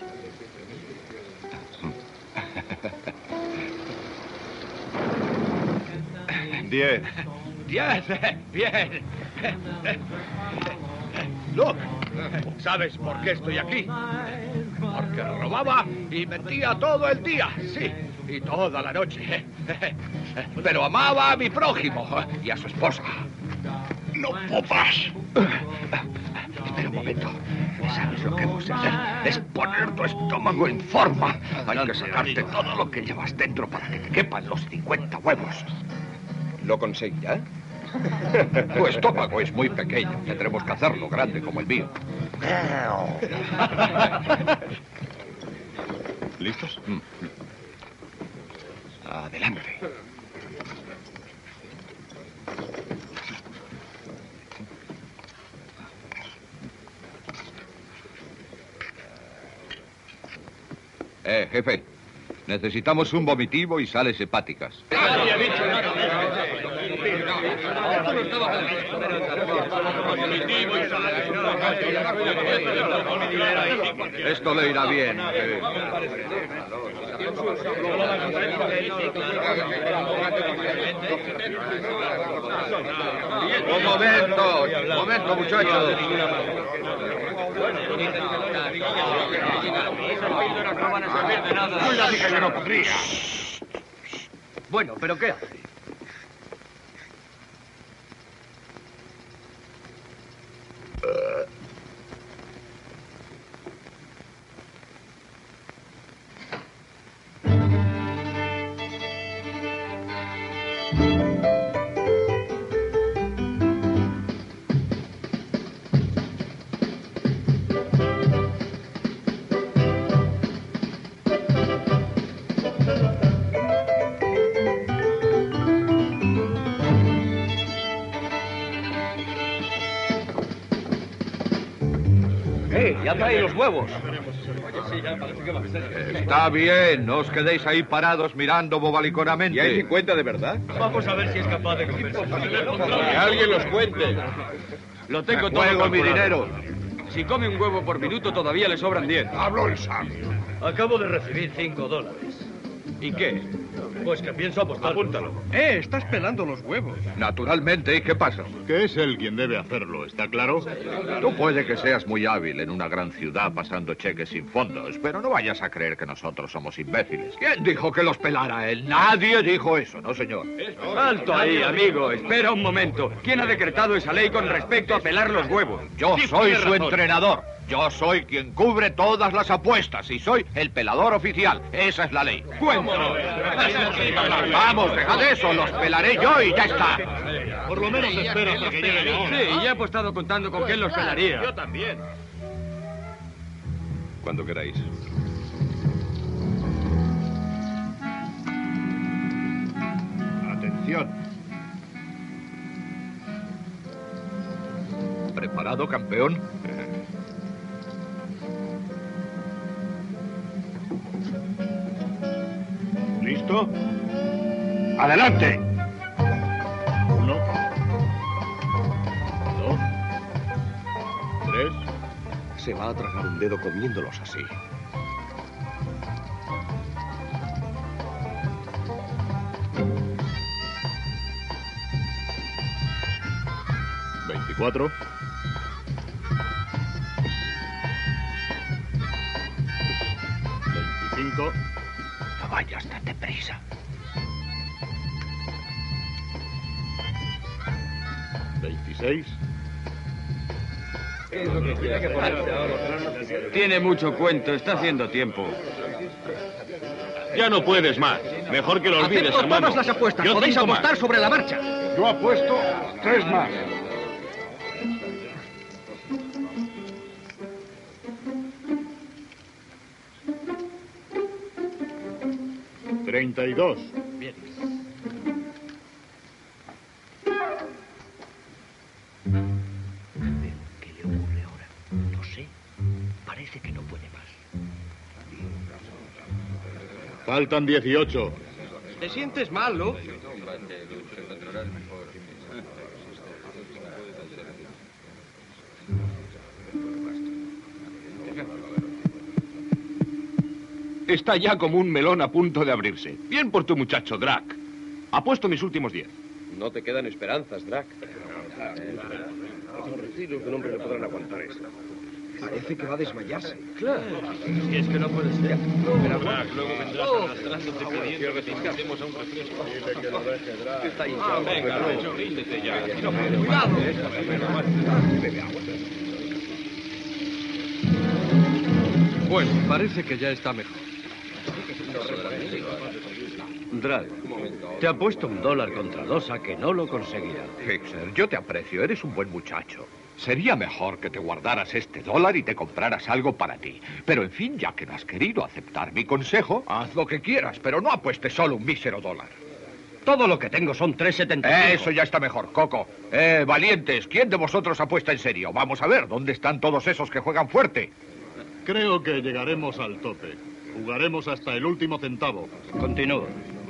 Diez. Diez, bien. Luke, ¿sabes por qué estoy aquí? Porque robaba y mentía todo el día, sí, y toda la noche. Pero amaba a mi prójimo y a su esposa. ¡No popas! Espera un momento. ¿Sabes lo que hemos de hacer? Es poner tu estómago en forma. Hay que sacarte todo lo que llevas dentro para que te quepan los cincuenta huevos. ¿Lo conseguirá? Tu estómago es muy pequeño. Tendremos que hacerlo grande como el mío. ¿Listos? Mm. Adelante. Eh, jefe. Necesitamos un vomitivo y sales hepáticas. Esto le irá bien. Un momento, un momento, muchachos. Yo ya dije que no podría. Bueno, ¿pero qué hace? Ya trae los huevos. Está bien, no os quedéis ahí parados mirando bobaliconamente. ¿Y hay cincuenta de verdad? Vamos a ver si es capaz de comerse. Que alguien los cuente. Lo tengo todo Juego mi calculado. dinero. Si come un huevo por minuto, todavía le sobran diez. Habló el sabio. Acabo de recibir cinco dólares. ¿Y qué? Pues que pienso apostar. Apúntalo. Eh, estás pelando los huevos. Naturalmente, ¿y qué pasa? Que es él quien debe hacerlo, ¿está claro? Tú puede que seas muy hábil en una gran ciudad pasando cheques sin fondos, pero no vayas a creer que nosotros somos imbéciles. ¿Quién dijo que los pelara él? Nadie dijo eso, ¿no, señor? Alto ahí, amigo. Espera un momento. ¿Quién ha decretado esa ley con respecto a pelar los huevos? Yo Sí, soy tiene su razón. entrenador. Yo soy quien cubre todas las apuestas y soy el pelador oficial. Esa es la ley. ¡Cuéntalo! Vamos, dejad eso, los pelaré yo y ya está. Por lo menos espera hasta que llegue la hora. Sí, ya he estado contando con quién los pelaría. Yo también. Cuando queráis. Atención. ¿Preparado, campeón? ¿Listo? ¡Adelante! Uno. Dos. Tres. Se va a tragar un dedo comiéndolos así. Veinticuatro. Veinticinco. No vayas tan deprisa. Veintiséis. Tiene mucho cuento, está haciendo tiempo. Ya no puedes más. Mejor que lo olvides, Acepto hermano. todas las apuestas. Yo Podéis cinco más. apostar sobre la marcha. Yo apuesto tres más. Treinta y dos. Bien. ¿Qué le ocurre ahora? No sé. Parece que no puede más. Faltan dieciocho. ¿Te sientes mal, no? Está ya como un melón a punto de abrirse. Bien por tu muchacho, Drac. Apuesto mis últimos diez. No te quedan esperanzas, Drac. Los de un hombre no podrán aguantar eso. Parece que va a desmayarse. Claro. Si es que no puede ser. Pero Drac, luego vendrás arrastrándote pidiendo que te hacemos a un refresco. Está ahí. Ah, venga, no, ríndete ya. Cuidado. Bueno, parece que ya está mejor. Drag, te apuesto un dólar contra dos a que no lo conseguirá. Hickser, yo te aprecio, eres un buen muchacho. Sería mejor que te guardaras este dólar y te compraras algo para ti. Pero, en fin, ya que no has querido aceptar mi consejo, haz lo que quieras, pero no apuestes solo un mísero dólar. Todo lo que tengo son tres setenta y cinco. Eso ya está mejor, Coco. Eh, valientes, ¿quién de vosotros apuesta en serio? Vamos a ver, ¿dónde están todos esos que juegan fuerte? Creo que llegaremos al tope. Jugaremos hasta el último centavo. Continúa.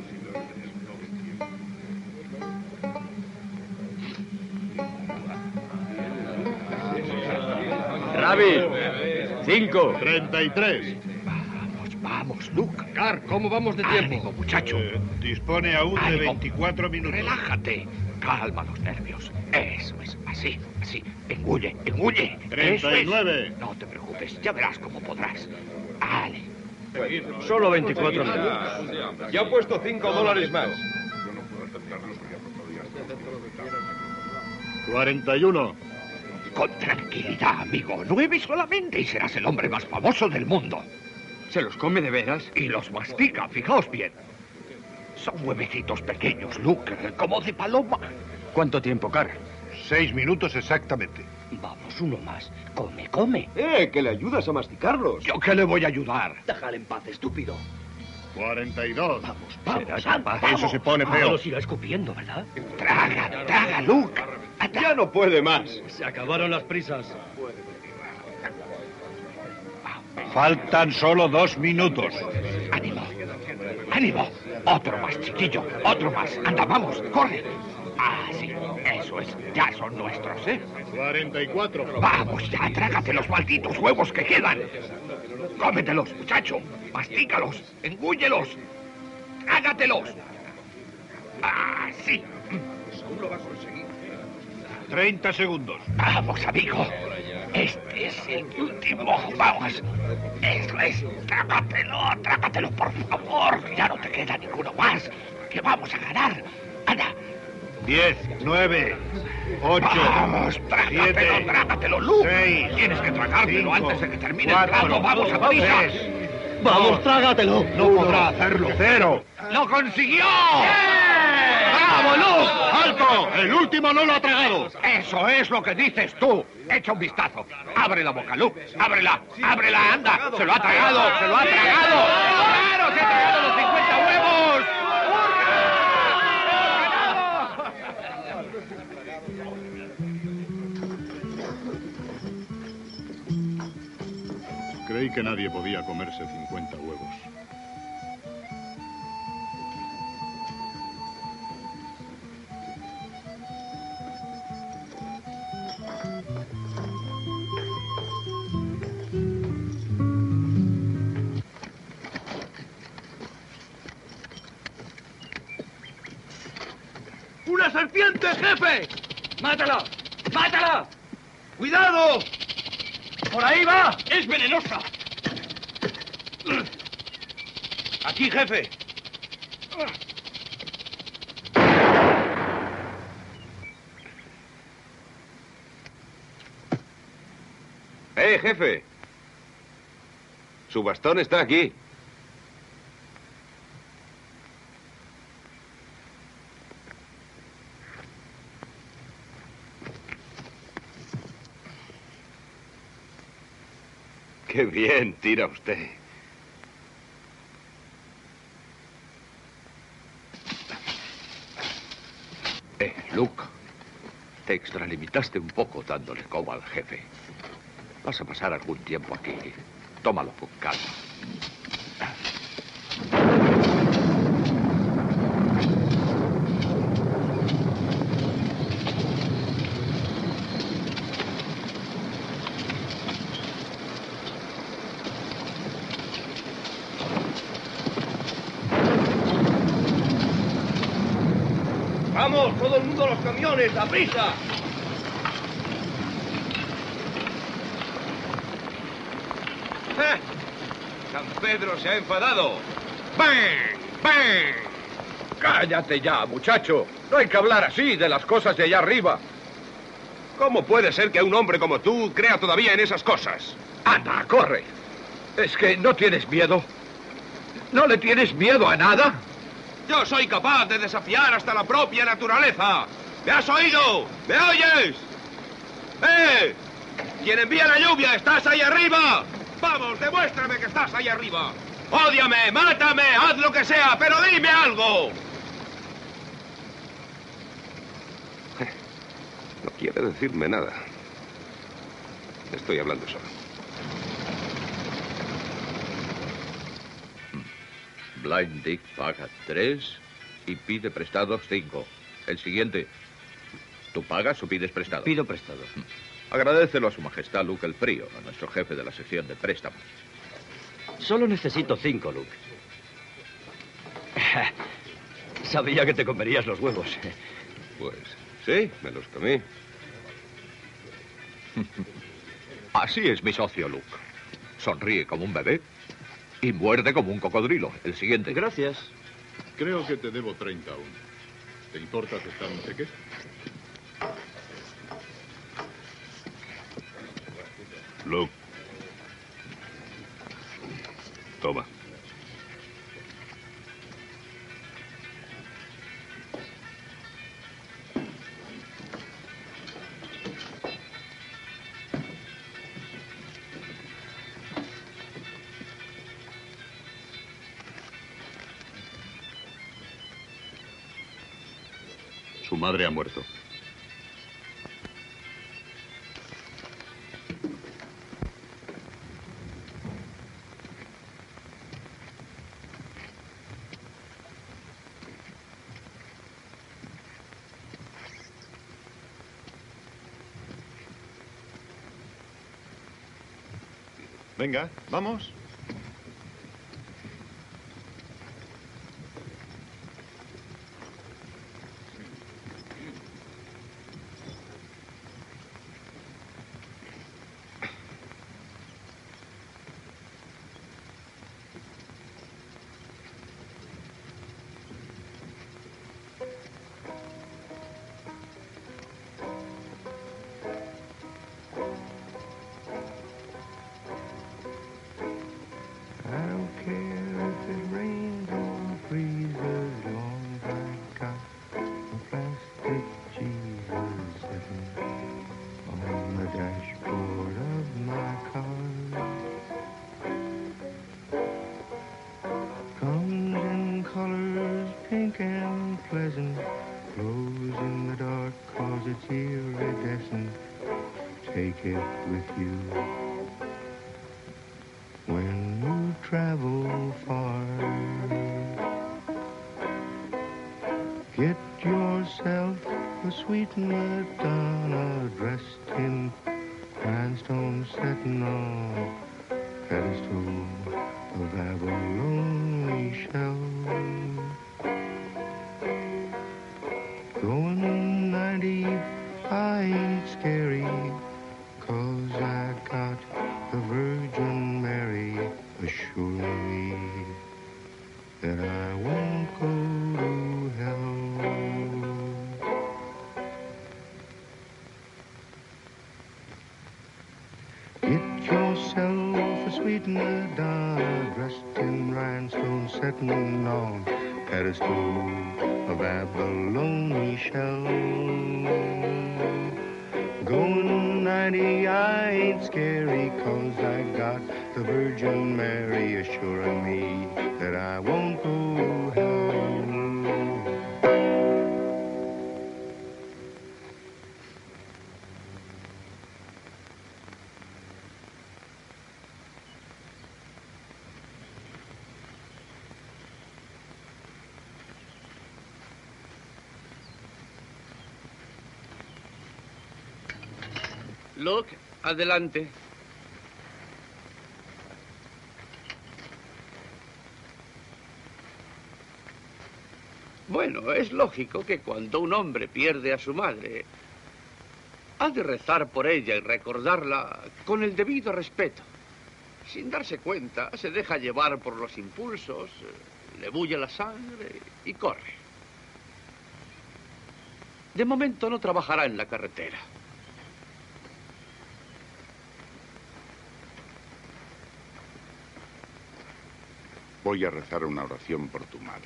Rabbit, cinco. Treinta y tres. Vamos, vamos, Luke. Car, ¿cómo vamos de tiempo? Ánimo, muchacho. Eh, dispone aún de Ánimo. veinticuatro minutos. Relájate. Calma los nervios. Eso es, así, así. Engulle, engulle. Eso Treinta y es. nueve. No te preocupes, ya verás cómo podrás. Vale. Solo veinticuatro minutos. Ya he puesto cinco dólares más. Cuarenta y uno. Con tranquilidad, amigo. Nueve solamente y serás el hombre más famoso del mundo. ¿Se los come de veras? Y los mastica, fijaos bien. Son huevecitos pequeños, Luke, como de paloma. ¿Cuánto tiempo, Car? Seis minutos exactamente. Vamos, uno más. Come, come. ¡Eh! Que le ayudas a masticarlos. ¿Yo qué le voy a ayudar? Déjale en paz, estúpido. Cuarenta y dos. Vamos, vamos. Será anda, capaz. Eso se pone vamos. feo. Los irá escupiendo, ¿verdad? Traga, traga, Luke. Ya no puede más. Se acabaron las prisas. Faltan solo dos minutos. Ánimo, ánimo. Otro más, chiquillo, otro más. Anda, vamos, corre. Ah, sí, eso es. Ya son nuestros, ¿eh? Cuarenta y cuatro. Vamos ya, trágate los malditos huevos que quedan. Cómetelos, muchacho. Mastícalos, engúyelos. Trágatelos. Ah, sí. Seguro va a conseguir. Treinta segundos. Vamos, amigo. Este es el último. Vamos. Eso es. Trágatelo, trágatelo, por favor. Ya no te queda ninguno más. Que vamos a ganar. Anda. Diez, nueve, ocho, ¡Vamos, trágatelo, siete, trágatelo, Luke! seis, Tienes que tragártelo cinco, antes de que termine cuatro, el plato. ¡Vamos, a prisa! tres, ¡Vamos, dos, trágatelo! No podrá hacerlo. Cero. ¡Lo consiguió! ¡Bravo, Luke! ¡Alto! ¡El último no lo ha tragado! Eso es lo que dices tú. Echa un vistazo. Abre la boca, Luke. Ábrela, ábrela, anda. Se lo ha tragado, se lo ha tragado. ¡Claro, se ha tragado los cincuenta huevos! Creí que nadie podía comerse cincuenta huevos. ¡Una serpiente, jefe! ¡Mátala! ¡Mátala! ¡Cuidado! ¡Por ahí va! ¡Es venenosa! Aquí, jefe. ¡Eh, jefe! Su bastón está aquí. ¡Qué bien tira usted! Eh, Luke, te extralimitaste un poco dándole coba al jefe. Vas a pasar algún tiempo aquí. Tómalo con calma. ¡Vamos, todo el mundo a los camiones! ¡A prisa! ¡Eh! San Pedro se ha enfadado. ¡Bang! ¡Bang! Cállate ya, muchacho. No hay que hablar así de las cosas de allá arriba. ¿Cómo puede ser que un hombre como tú crea todavía en esas cosas? Anda, corre. ¿Es que no tienes miedo? ¿No le tienes miedo a nada? Yo soy capaz de desafiar hasta la propia naturaleza. ¿Me has oído? ¿Me oyes? ¡Eh! ¿Quién envía la lluvia? ¿Estás ahí arriba? Vamos, demuéstrame que estás ahí arriba. Ódiame, mátame, haz lo que sea, pero dime algo. No quiere decirme nada. Estoy hablando solo. Blind Dick paga tres y pide prestados cinco. El siguiente. ¿Tú pagas o pides prestado? Pido prestado. Agradécelo a su majestad Luke el Frío, a nuestro jefe de la sección de préstamos. Solo necesito cinco, Luke. Sabía que te comerías los huevos. Pues sí, me los comí. Así es mi socio, Luke. Sonríe como un bebé y muerde como un cocodrilo. El siguiente. Gracias. Creo que te debo treinta aún. ¿Te importa aceptar un cheque? Luke. Toma. Su madre ha muerto. Venga, vamos. take it with you. When you travel far, get yourself a sweet Madonna dressed in rhinestone satin on pedestal of abalone shell. Going ninety, I ain't scary, 'cause I got the Virgin Mary assuring me that I won't go to hell. Get yourself a sweet Madonna dressed in rhinestone satin on pedestal of abalone shell. Going ninety, I ain't scary, 'cause I got the Virgin Mary assuring me that I won't go to hell. Luke, adelante. Bueno, es lógico que cuando un hombre pierde a su madre, ha de rezar por ella y recordarla con el debido respeto. Sin darse cuenta, se deja llevar por los impulsos, le bulle la sangre y corre. De momento no trabajará en la carretera. Voy a rezar una oración por tu madre.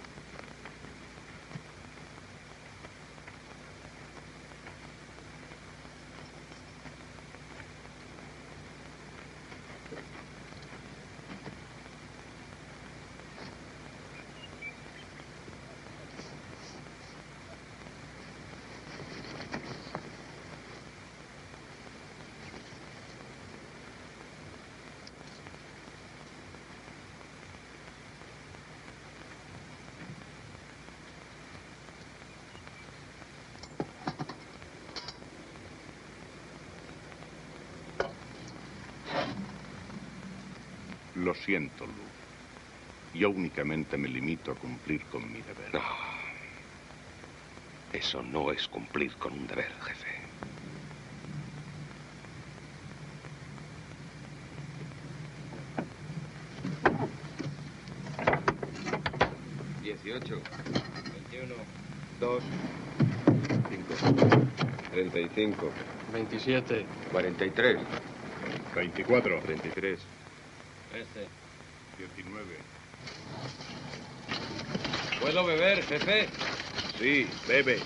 Lo siento, Luke. Yo únicamente me limito a cumplir con mi deber. No. Eso no es cumplir con un deber, jefe. Dieciocho. Veintiuno. Dos. Cinco. Treinta y cinco. Veintisiete. Cuarenta y tres. Veinticuatro. Treinta y tres. Trece. Diecinueve. ¿Puedo beber, jefe? Sí, bebe.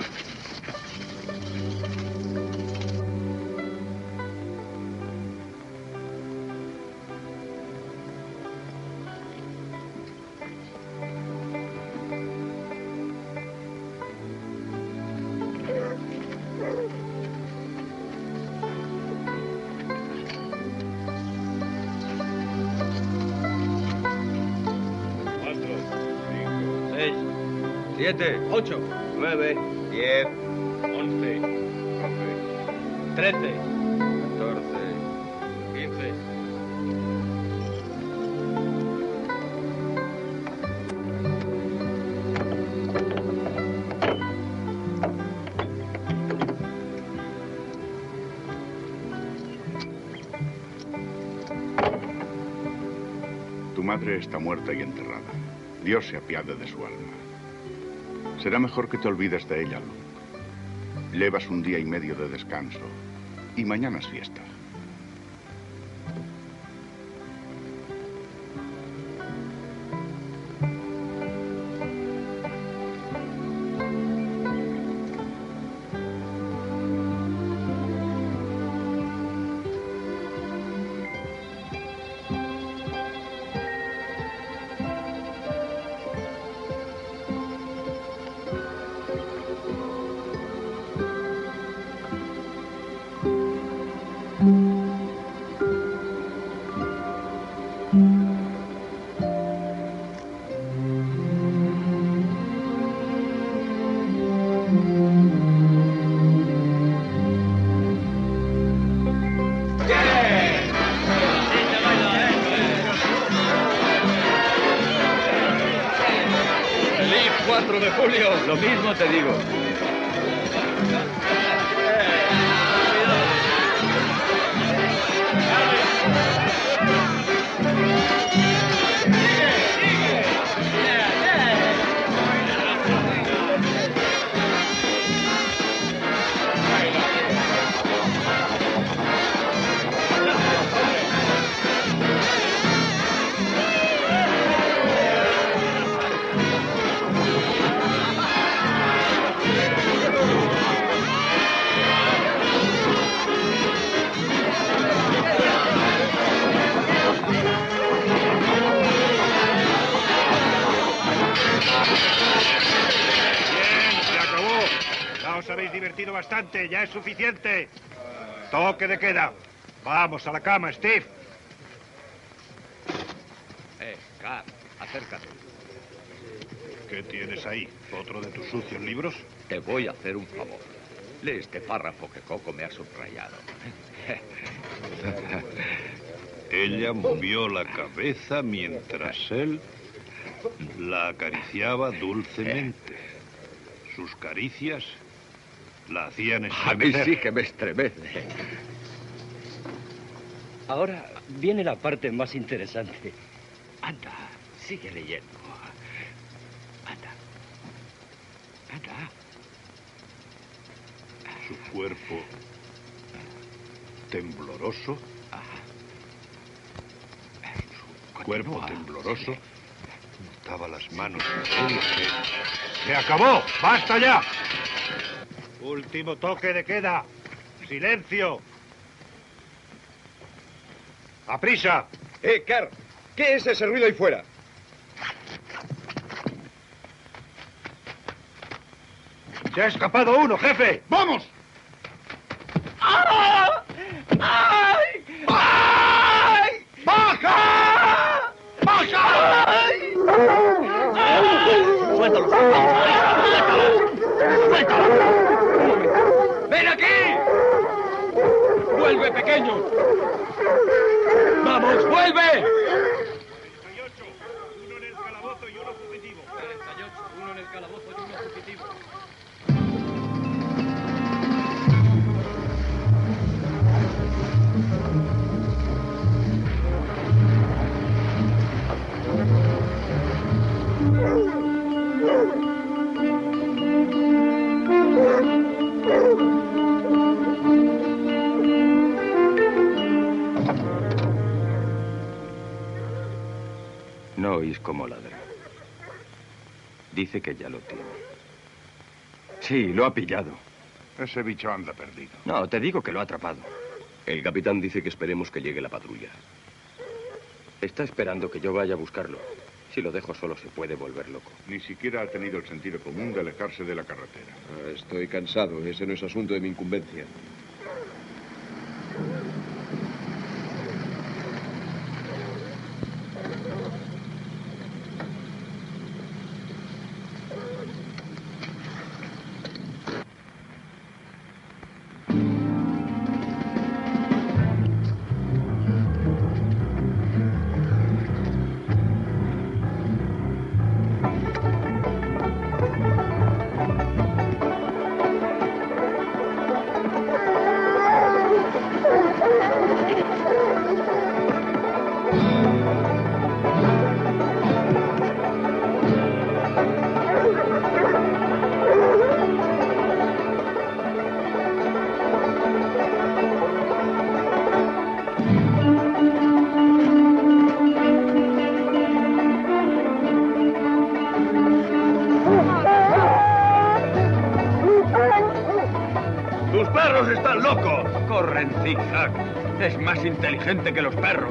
Siete. Ocho. Nueve. Diez. Once. Doce. Trece. Catorce. Quince. Tu madre está muerta y enterrada. Dios se apiade de su alma. Será mejor que te olvides de ella, Luke. Llevas un día y medio de descanso y mañana es fiesta. cuatro de julio. Lo mismo te digo. Os habéis divertido bastante, ya es suficiente. Toque de queda. Vamos a la cama, Steve. Eh, Carl, acércate. ¿Qué tienes ahí? ¿Otro de tus sucios libros? Te voy a hacer un favor. Lee este párrafo que Coco me ha subrayado. Ella movió la cabeza mientras él la acariciaba dulcemente. Sus caricias la hacían estremecer. A mí sí que me estremece. Ahora viene la parte más interesante. Anda, sigue leyendo. Anda. Anda. Su cuerpo tembloroso. Su cuerpo tembloroso. Notaba las manos de él. ¡Se acabó! ¡Basta ya! Último toque de queda. ¡Silencio! ¡Aprisa! ¡Eh, Carl! ¿Qué es ese ruido ahí fuera? ¡Se ha escapado uno, jefe! ¡Vamos! ¡Ah! ¡Ay! ¡Ay! ¡Baja! ¡Baja! ¡Ay! ¡Suéltalo! ¡Suéltalo! ¡Ven aquí! ¡Vuelve, pequeño! ¡Vamos, vuelve! treinta y ocho, uno en el calabozo y uno fugitivo. treinta y ocho, uno en el calabozo y uno fugitivo. No oís cómo ladra. Dice que ya lo tiene. Sí, lo ha pillado. Ese bicho anda perdido. No, te digo que lo ha atrapado. El capitán dice que esperemos que llegue la patrulla. Está esperando que yo vaya a buscarlo. Si lo dejo solo se puede volver loco. Ni siquiera ha tenido el sentido común de alejarse de la carretera. Ah, estoy cansado. Ese no es asunto de mi incumbencia. ¡Tus perros están locos! Corren zigzag. Es más inteligente que los perros.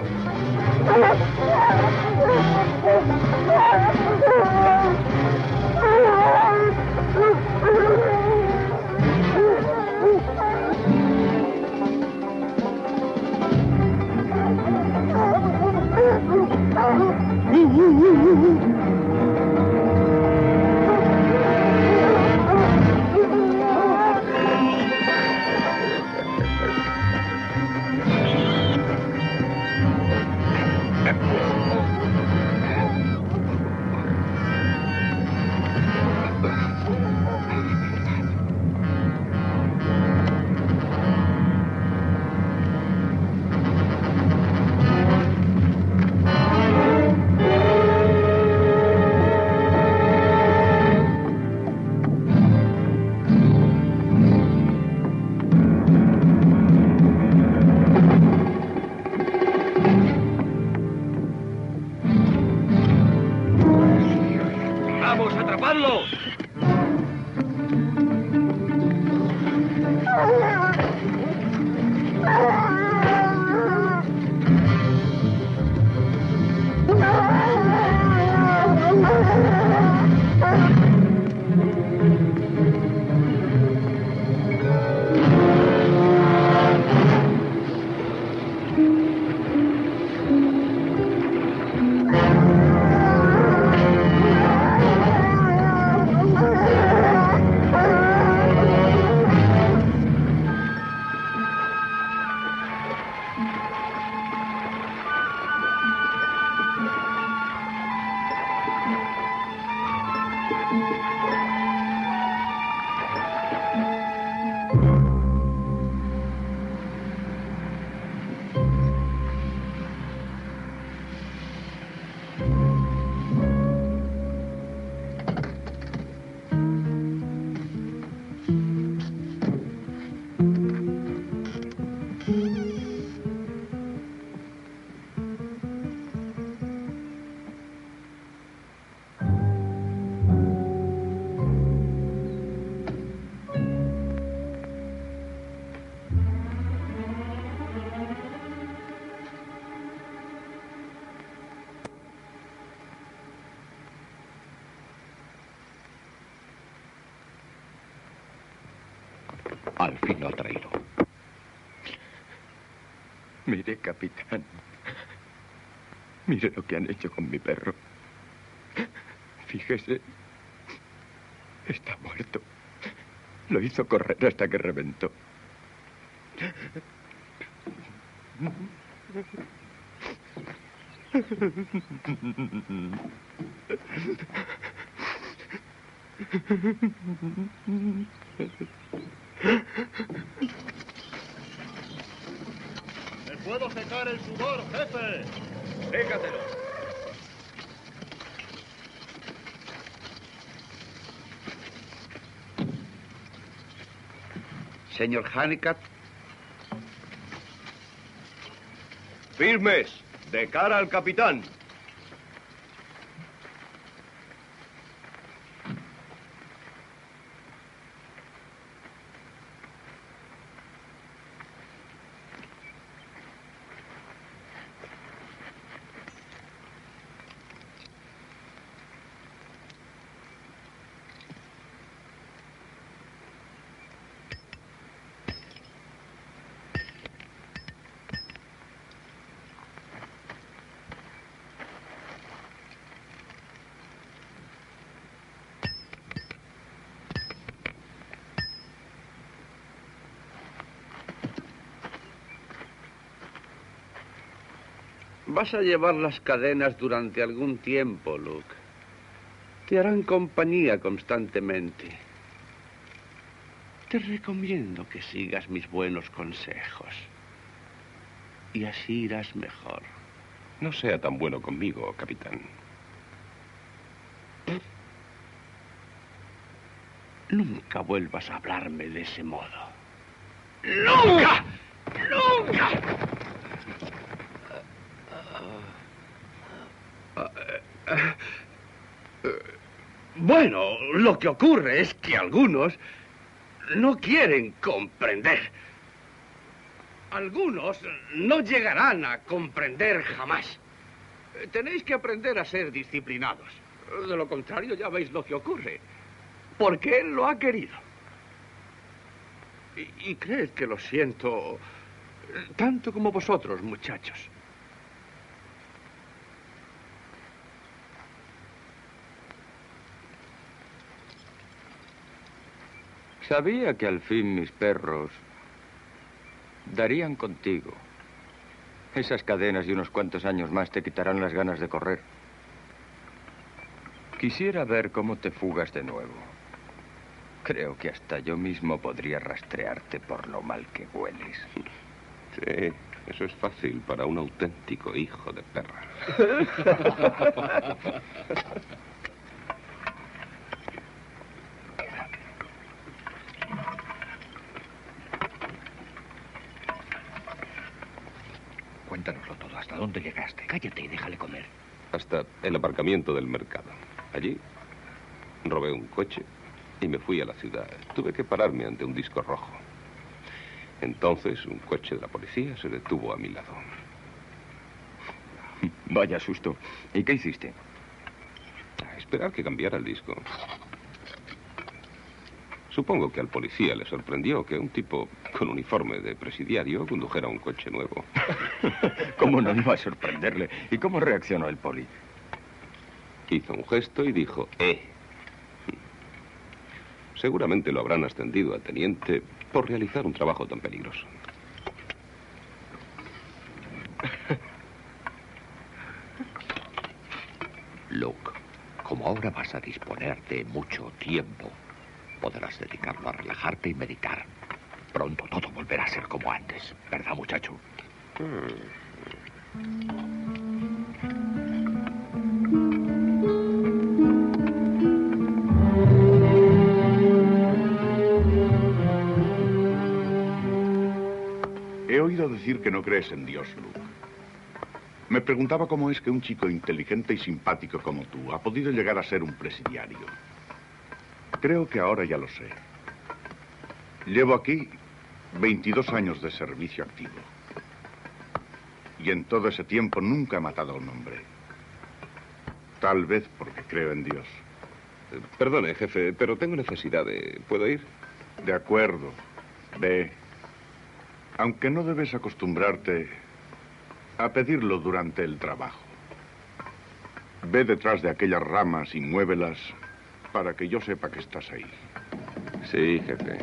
Al fin lo ha traído. Mire, capitán. Mire lo que han hecho con mi perro. Fíjese. Está muerto. Lo hizo correr hasta que reventó. ¡Me puedo secar el sudor, jefe! Sécatelo. Señor Honeycutt. Firmes, de cara al capitán. Vas a llevar las cadenas durante algún tiempo, Luke. Te harán compañía constantemente. Te recomiendo que sigas mis buenos consejos. Y así irás mejor. No sea tan bueno conmigo, capitán. Nunca vuelvas a hablarme de ese modo. ¡Nunca! ¡Nunca! Bueno, lo que ocurre es que algunos no quieren comprender. Algunos no llegarán a comprender jamás. Tenéis que aprender a ser disciplinados. De lo contrario, ya veis lo que ocurre. Porque él lo ha querido. Y, y creed que lo siento tanto como vosotros, muchachos. Sabía que al fin mis perros darían contigo. Esas cadenas y unos cuantos años más te quitarán las ganas de correr. Quisiera ver cómo te fugas de nuevo. Creo que hasta yo mismo podría rastrearte por lo mal que hueles. Sí, eso es fácil para un auténtico hijo de perra. Cuéntanoslo todo. ¿Hasta dónde llegaste? Cállate y déjale comer. Hasta el aparcamiento del mercado. Allí robé un coche y me fui a la ciudad. Tuve que pararme ante un disco rojo. Entonces un coche de la policía se detuvo a mi lado. Vaya susto. ¿Y qué hiciste? A esperar que cambiara el disco. Supongo que al policía le sorprendió que un tipo con uniforme de presidiario condujera un coche nuevo. ¿Cómo no iba a sorprenderle? ¿Y cómo reaccionó el poli? Hizo un gesto y dijo, ¡eh! Seguramente lo habrán ascendido a teniente por realizar un trabajo tan peligroso. Luke, como ahora vas a disponer de mucho tiempo, podrás dedicarlo a relajarte y meditar. Pronto todo volverá a ser como antes, ¿verdad, muchacho? He oído decir que no crees en Dios, Luke. Me preguntaba cómo es que un chico inteligente y simpático como tú ha podido llegar a ser un presidiario. Creo que ahora ya lo sé. Llevo aquí veintidós años de servicio activo. Y en todo ese tiempo nunca he matado a un hombre. Tal vez porque creo en Dios. Perdone, jefe, pero tengo necesidad de... ¿Puedo ir? De acuerdo. Ve, aunque no debes acostumbrarte a pedirlo durante el trabajo. Ve detrás de aquellas ramas y muévelas para que yo sepa que estás ahí. Sí, jefe.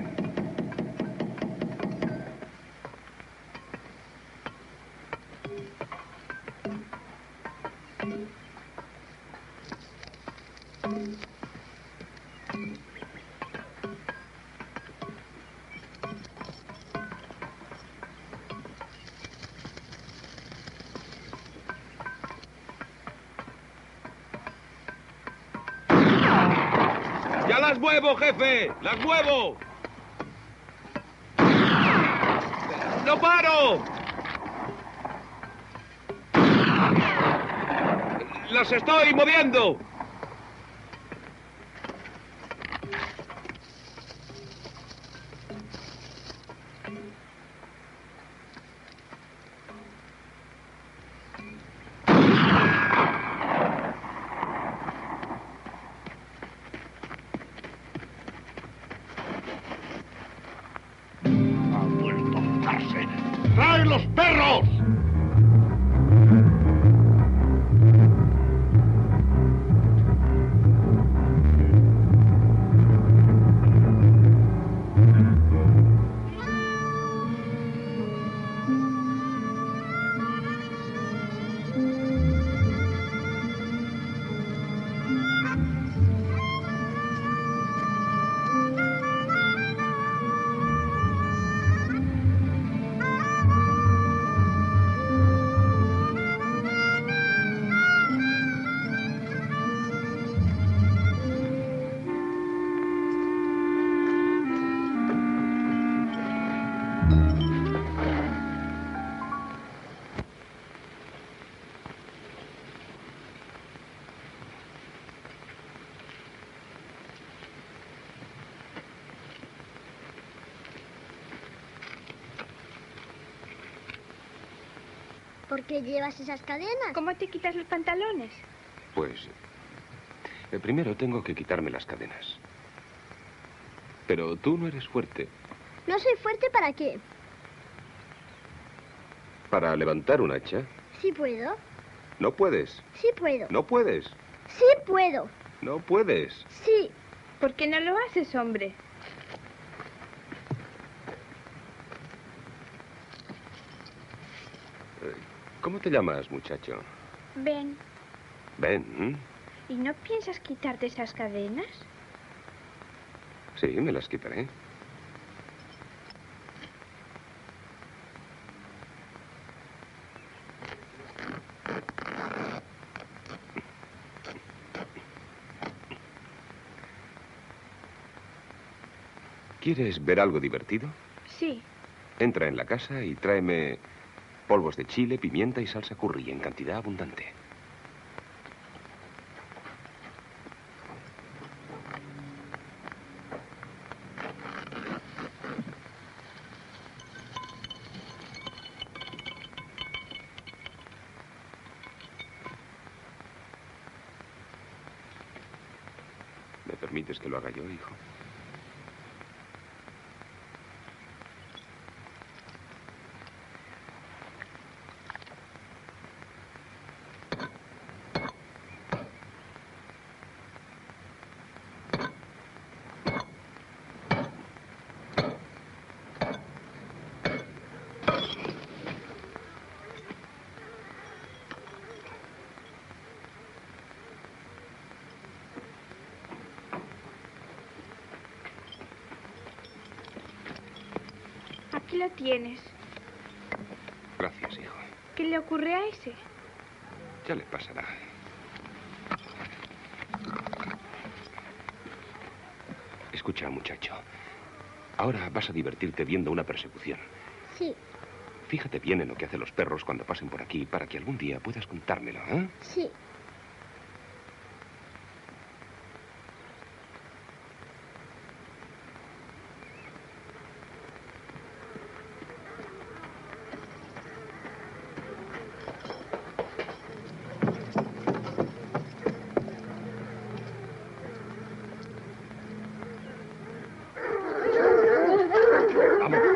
¡Ya las muevo, jefe! ¡Las muevo! ¡No paro! ¡Las estoy moviendo! ¡Trae los perros! ¿Por qué llevas esas cadenas? ¿Cómo te quitas los pantalones? Pues... eh, primero tengo que quitarme las cadenas. Pero tú no eres fuerte. ¿No soy fuerte para qué? ¿Para levantar un hacha? Sí puedo. No puedes. Sí puedo. No puedes. Sí puedo. No puedes. Sí. ¿Por qué no lo haces, hombre? ¿Cómo te llamas, muchacho? Ven. Ben. ¿Y no piensas quitarte esas cadenas? Sí, me las quitaré. ¿Quieres ver algo divertido? Sí. Entra en la casa y tráeme polvos de chile, pimienta y salsa curry en cantidad abundante. ¿Me permites que lo haga yo, hijo? Aquí lo tienes. Gracias, hijo. ¿Qué le ocurre a ese? Ya le pasará. Escucha, muchacho. Ahora vas a divertirte viendo una persecución. Sí. Fíjate bien en lo que hacen los perros cuando pasen por aquí para que algún día puedas contármelo, ¿eh? Sí. ¡Vamos!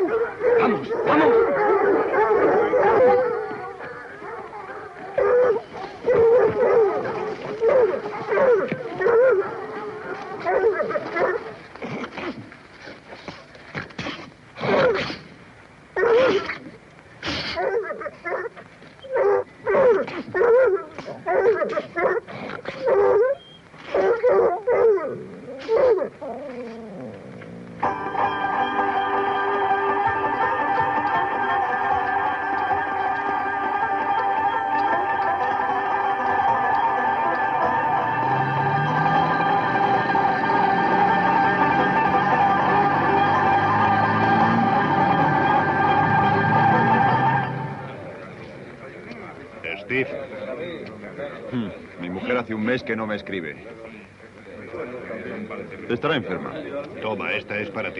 Steve. Hmm, Mi mujer hace un mes que no me escribe. Estará enferma. Toma, esta es para ti.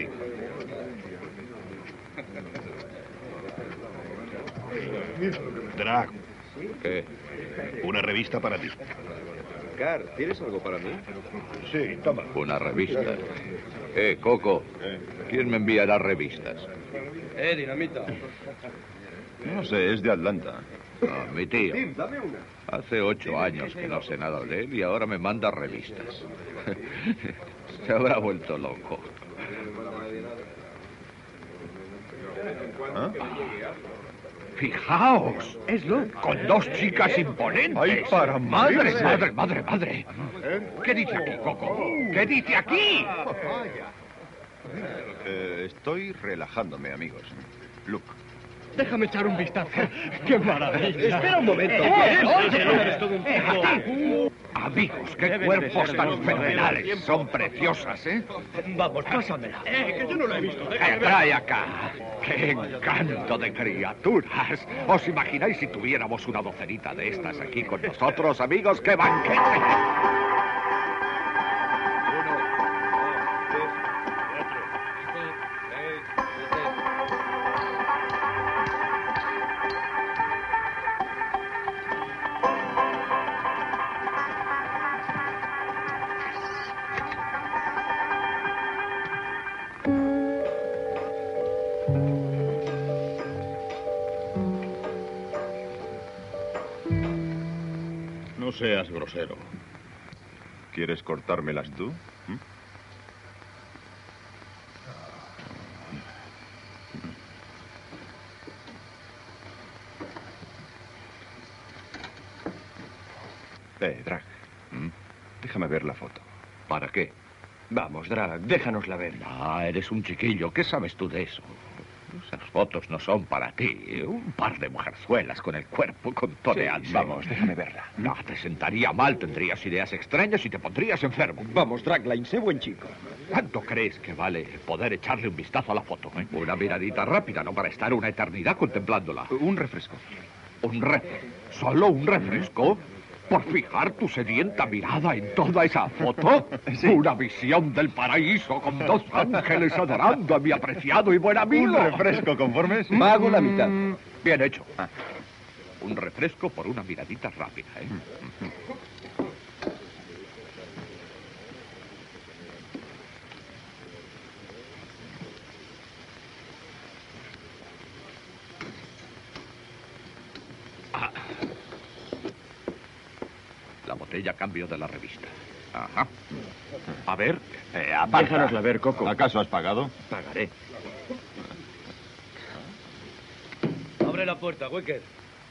Drag. ¿Qué? Una revista para ti. Car, ¿tienes algo para mí? Sí, toma. Una revista. Eh, Coco, ¿quién me enviará revistas? Eh, Dinamita. No sé, es de Atlanta. Ah, mi tío. Tim, dame una. Hace ocho años que no sé nada de él y ahora me manda revistas. Se habrá vuelto loco. ¿Ah? Fijaos, es Luke, con dos chicas imponentes. ¡Ay, para madre, morirse! madre, madre, madre! ¿Qué dice aquí, Coco? ¿Qué dice aquí? Eh, estoy relajándome, amigos. Luke. Déjame echar un vistazo. ¡Qué maravilla! Espera un momento. ¡Eh, oye! eres todo un poco... Amigos, qué Deben de cuerpos ser tan los fenomenales. modelos. Son preciosas, ¿eh? Vamos, pásamela. Eh, que yo no lo he visto. ¿Qué trae acá? ¡Qué encanto de criaturas! ¿Os imagináis si tuviéramos una docenita de estas aquí con nosotros, amigos? ¡Qué banquete! No seas grosero. ¿Quieres cortármelas tú? ¿Mm? Eh, Drag. ¿Mm? Déjame ver la foto. ¿Para qué? Vamos, Drag, déjanosla ver. Ah, eres un chiquillo. ¿Qué sabes tú de eso? Esas fotos no son para ti. Un par de mujerzuelas con el cuerpo contoneando. Sí, vamos, déjame verla. No, te sentaría mal, tendrías ideas extrañas y te pondrías enfermo. Vamos, Dragline, sé buen chico. ¿Cuánto crees que vale poder echarle un vistazo a la foto? eh? Una miradita rápida, no para estar una eternidad contemplándola. Un refresco. ¿Un refresco? ¿Solo un refresco? ¿Por fijar tu sedienta mirada en toda esa foto? Sí. Una visión del paraíso con dos ángeles adorando a mi apreciado y buen amigo. Un refresco, ¿conformes? Pago la mitad. Mm, Bien hecho. Un refresco por una miradita rápida, ¿eh? Ah. La botella a cambio de la revista. Ajá. A ver, eh, aparta. Déjanosla ver, Coco. ¿Acaso has pagado? Pagaré. Abre la puerta, Wicker.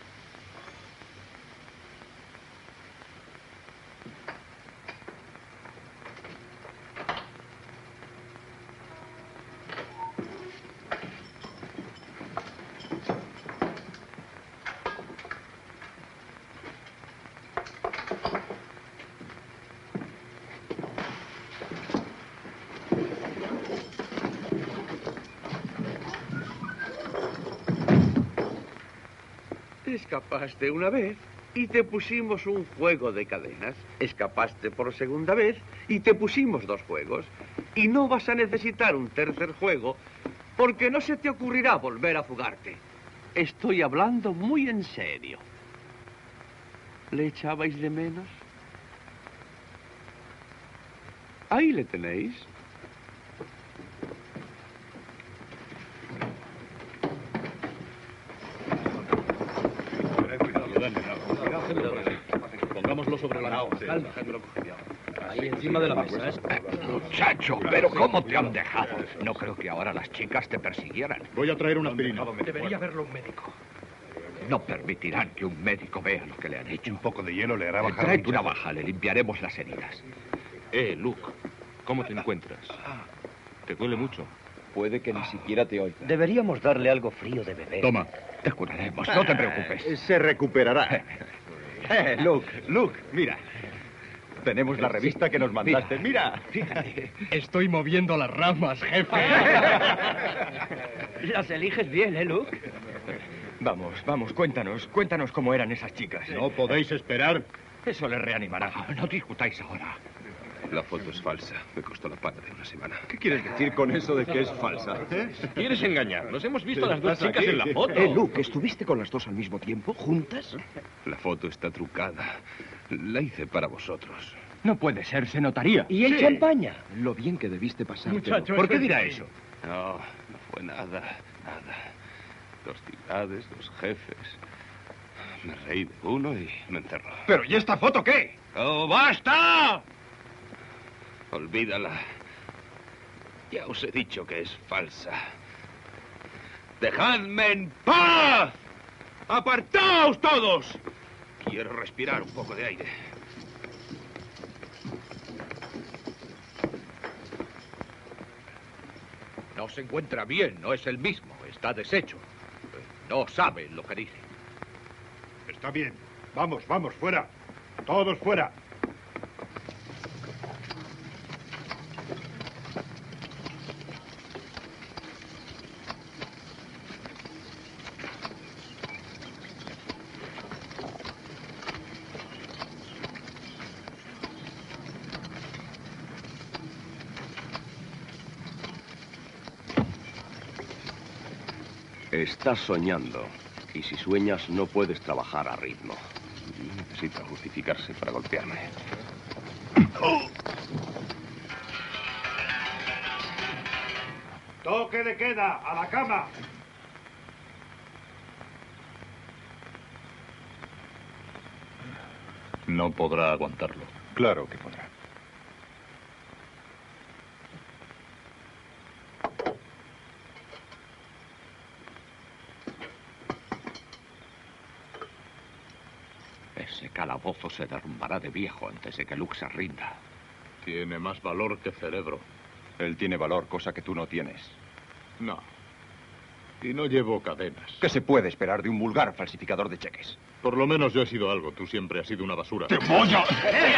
Escapaste una vez y te pusimos un juego de cadenas. Escapaste por segunda vez y te pusimos dos juegos. Y no vas a necesitar un tercer juego porque no se te ocurrirá volver a fugarte. Estoy hablando muy en serio. ¿Le echabais de menos? Ahí le tenéis. Pongámoslo sobre la mesa. Ahí encima de la mesa. ¿eh? Muchacho, pero ¿cómo te han dejado? No creo que ahora las chicas te persiguieran. Voy a traer una aspirina. Debería verlo un médico. No permitirán que un médico vea lo que le han hecho. Un poco de hielo le hará bajar. Trae tu navaja, le limpiaremos las heridas. Eh, Luke, ¿cómo te encuentras? ¿Te duele mucho? Puede que ni siquiera te oiga. Deberíamos darle algo frío de beber. Toma. Te curaremos, no te preocupes. Se recuperará. Eh, Luke, Luke, mira. Tenemos la revista que nos mandaste. Mira. Fíjate. Estoy moviendo las ramas, jefe. Las eliges bien, ¿eh, Luke? Vamos, vamos, cuéntanos, cuéntanos cómo eran esas chicas. ¿No podéis esperar? Eso les reanimará. No discutáis ahora. La foto es falsa. Me costó la paga de una semana. ¿Qué quieres decir con eso de que es falsa? ¿Eh? ¿Quieres engañarnos? Hemos visto a las dos ¿Estás chicas aquí? en la foto. Eh, Luke, ¿estuviste con las dos al mismo tiempo, juntas? La foto está trucada. La hice para vosotros. No puede ser, se notaría. ¿Y el Sí. champaña? Lo bien que debiste pasar. Muchacho, ¿por qué dirá eso? No, no fue nada, nada. Dos ciudades, dos jefes. Me reí de uno y me encerró. ¿Pero y esta foto qué? ¡Oh, basta! Olvídala. Ya os he dicho que es falsa. ¡Dejadme en paz! ¡Apartaos todos! Quiero respirar un poco de aire. No se encuentra bien, no es el mismo, está deshecho. No sabe lo que dice. Está bien. Vamos, vamos, fuera. Todos fuera. Estás soñando. Y si sueñas, no puedes trabajar a ritmo. Necesita justificarse para golpearme. Toque de queda, a la cama. No podrá aguantarlo. Claro que podrá. Ese calabozo se derrumbará de viejo antes de que Luke se rinda. Tiene más valor que cerebro. Él tiene valor, cosa que tú no tienes. No. Y no llevo cadenas. ¿Qué se puede esperar de un vulgar falsificador de cheques? Por lo menos yo he sido algo. Tú siempre has sido una basura. ¡Te voy a...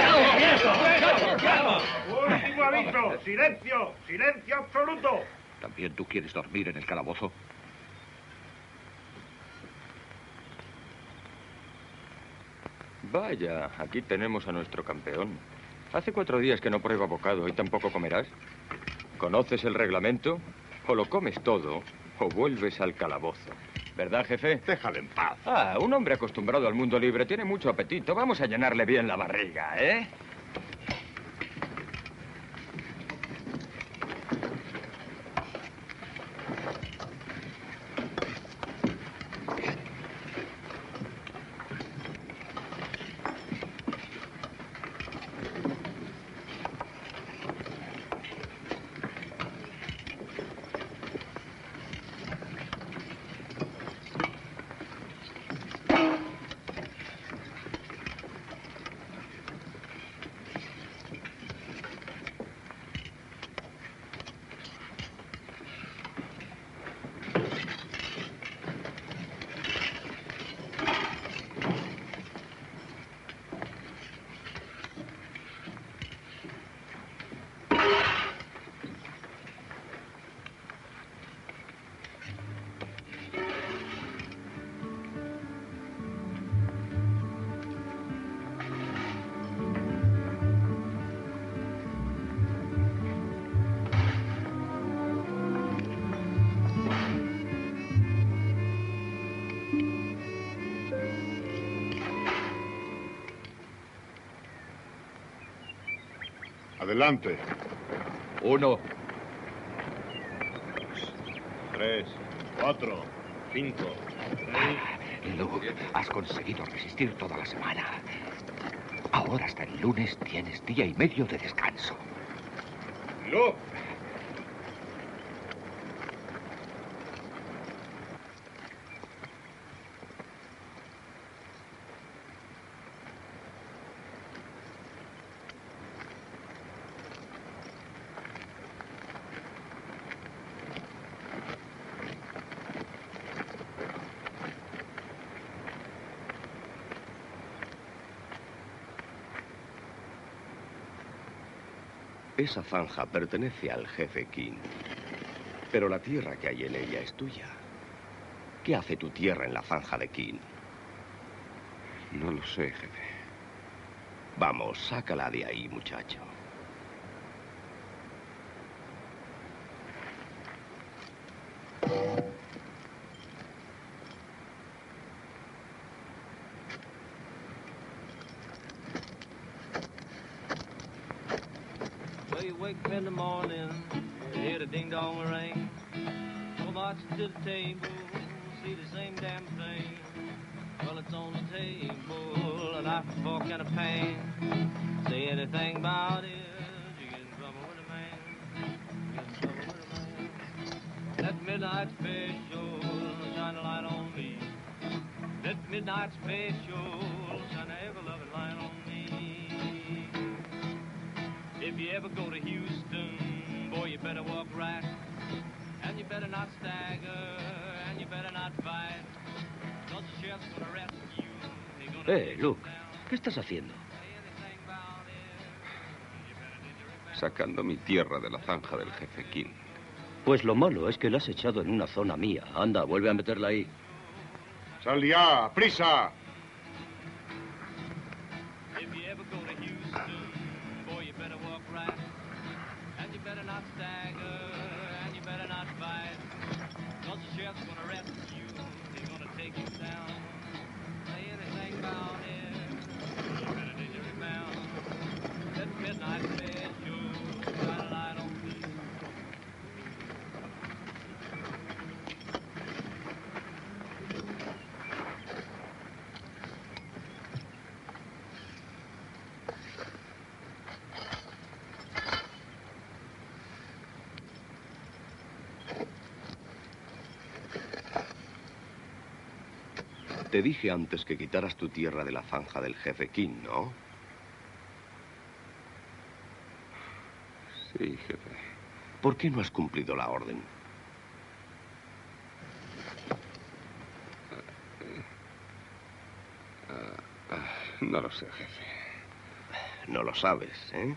¡Último aviso! ¡Silencio! ¡Silencio absoluto! ¿También tú quieres dormir en el calabozo? Vaya, aquí tenemos a nuestro campeón. Hace cuatro días que no prueba bocado y tampoco comerás. ¿Conoces el reglamento? O lo comes todo o vuelves al calabozo. ¿Verdad, jefe? Déjale en paz. Ah, un hombre acostumbrado al mundo libre tiene mucho apetito. Vamos a llenarle bien la barriga, ¿eh? Adelante. Uno. Tres, cuatro, cinco, seis... Luke, has conseguido resistir toda la semana. Ahora hasta el lunes tienes día y medio de descanso. Luke. Esa zanja pertenece al jefe King. Pero la tierra que hay en ella es tuya. ¿Qué hace tu tierra en la zanja de King? No lo sé, jefe. Vamos, sácala de ahí, muchacho. Well, you wake up in the morning, you hear the ding-dong ring. Go march to the table, see the same damn thing. Well, it's on the table, a knife, a fork, and a pan. Say anything about it, you get in trouble with a man. You get in trouble with a man. That midnight special, shine a light on me. That midnight special, shine a ever-loving light on me. If you ever go to Houston, boy, you better walk right. And you better not stagger, and you better not fight. Cause the sheriff's gonna arrest you. Eh, Luke, ¿qué estás haciendo? Sacando mi tierra de la zanja del jefe King. Pues lo malo es que la has echado en una zona mía. Anda, vuelve a meterla ahí. ¡Sal ya! ¡Prisa! Te dije antes que quitaras tu tierra de la zanja del jefe King, ¿no? Sí, jefe. ¿Por qué no has cumplido la orden? Uh, uh, no lo sé, jefe. No lo sabes, ¿eh?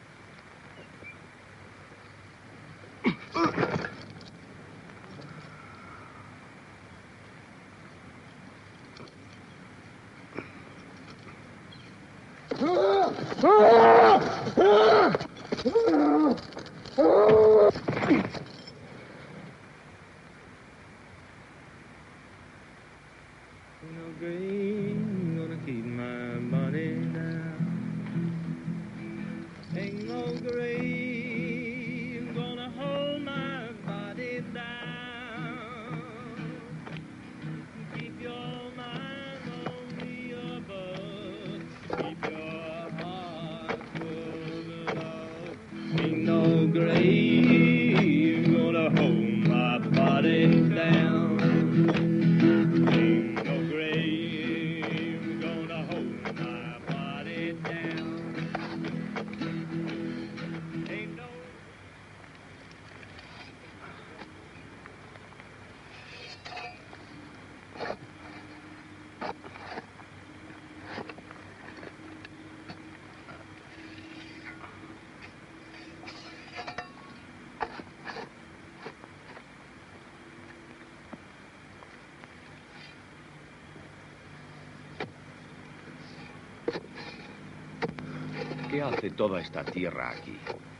¿Qué hace toda esta tierra aquí?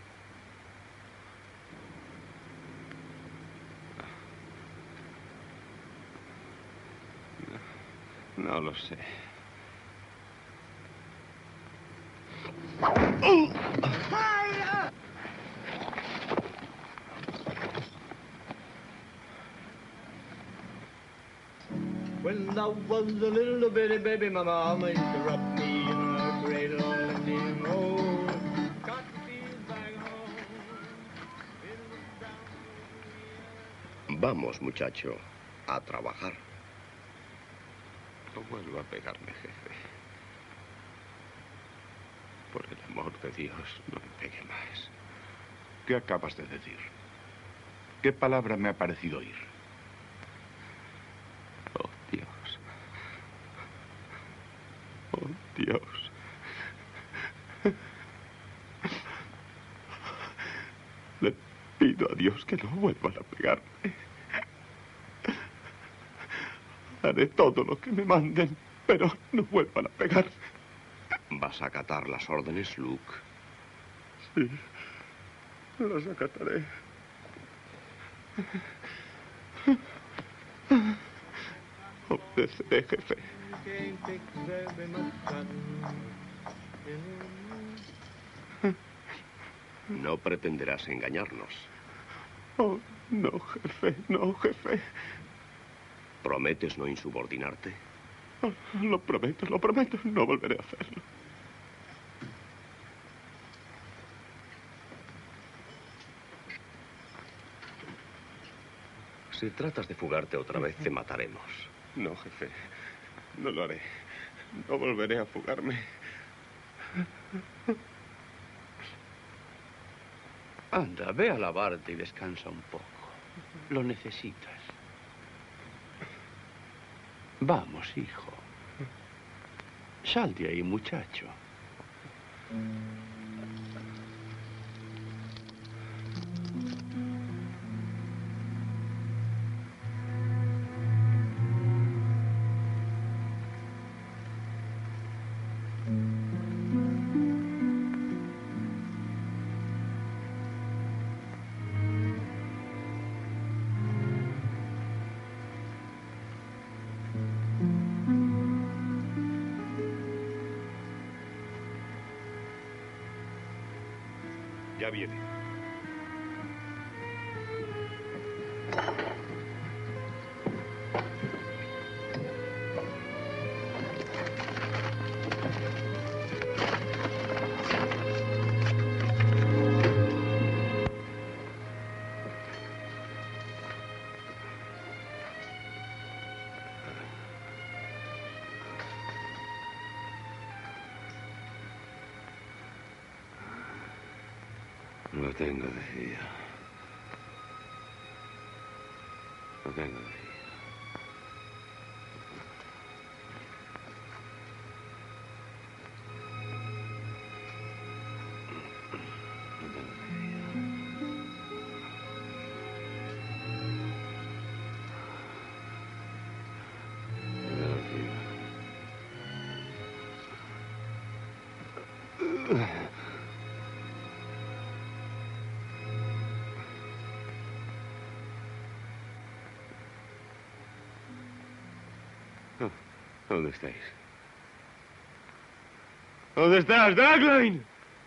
No, no lo sé. When I was a little bitty baby, my mama used to rock me in her cradle and me roll. Got the feels back home. Vamos, muchacho, a trabajar. No vuelva a pegarme, jefe. Por el amor de Dios, no me pegue más. ¿Qué acabas de decir? ¿Qué palabra me ha parecido oír? Oh, Dios. Oh, Dios. Le pido a Dios que no vuelvan a pegarme. Haré todo lo que me manden, pero no vuelvan a pegar. ¿Vas a acatar las órdenes, Luke? Sí, las acataré. Obedeceré, jefe. No pretenderás engañarnos. Oh, no, jefe, no, jefe. ¿Prometes no insubordinarte? Oh, lo prometo, lo prometo. No volveré a hacerlo. Si tratas de fugarte otra vez, te mataremos. No, jefe. No lo haré. No volveré a fugarme. Anda, ve a lavarte y descansa un poco. Lo necesitas. Vamos, hijo. Sal de ahí, muchacho. Ya viene. Lo tengo decidido. Lo tengo decidido. Lo tengo decidido. ¿Dónde estáis? ¿Dónde estás, Dragline?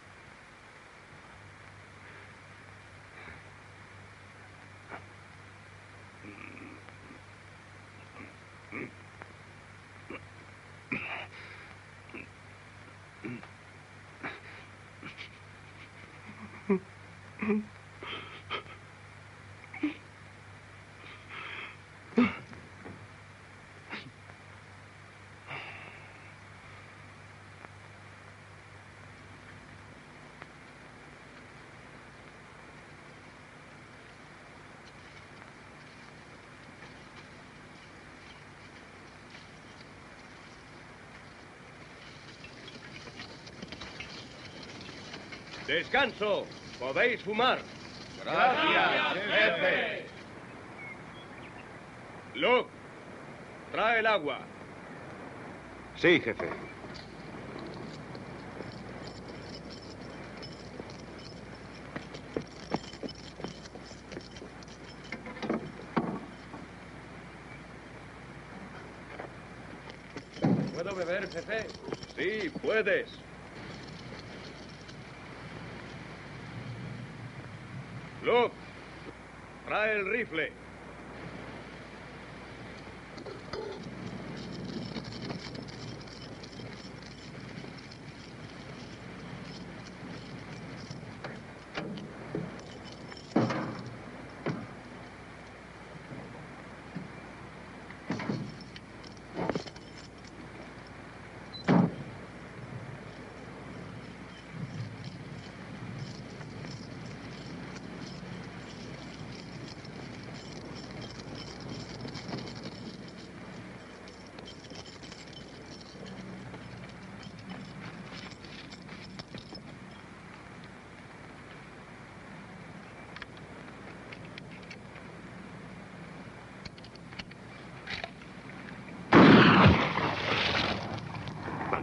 Descanso. Podéis fumar. Gracias, jefe. Luke, trae el agua. Sí, jefe. ¿Puedo beber, jefe? Sí, puedes. Luke, trae el rifle.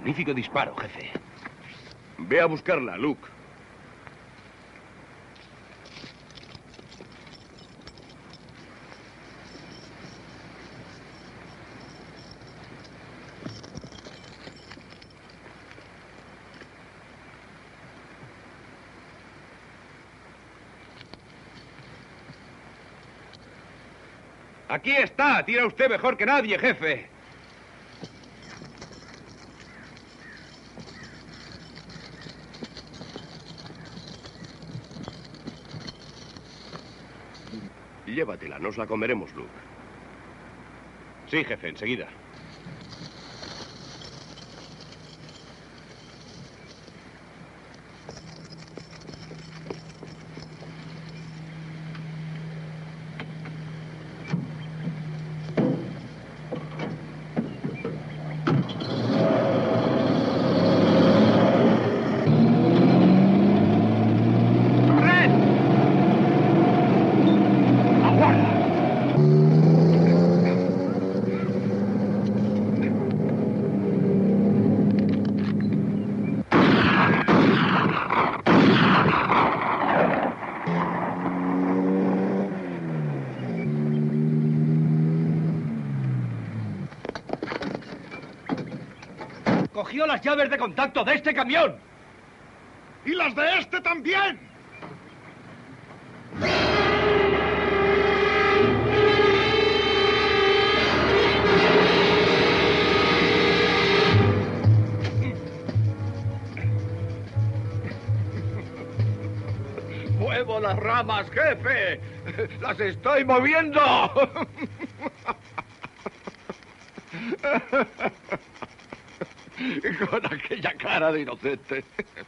Magnífico disparo, jefe. Ve a buscarla, Luke. Aquí está. Tira usted mejor que nadie, jefe. Llévatela, nos la comeremos, Luke. Sí, jefe, enseguida. Cogió las llaves de contacto de este camión. ¡Y las de este también! ¡Muevo las ramas, jefe! ¡Las estoy moviendo! Con aquella cara de inocente.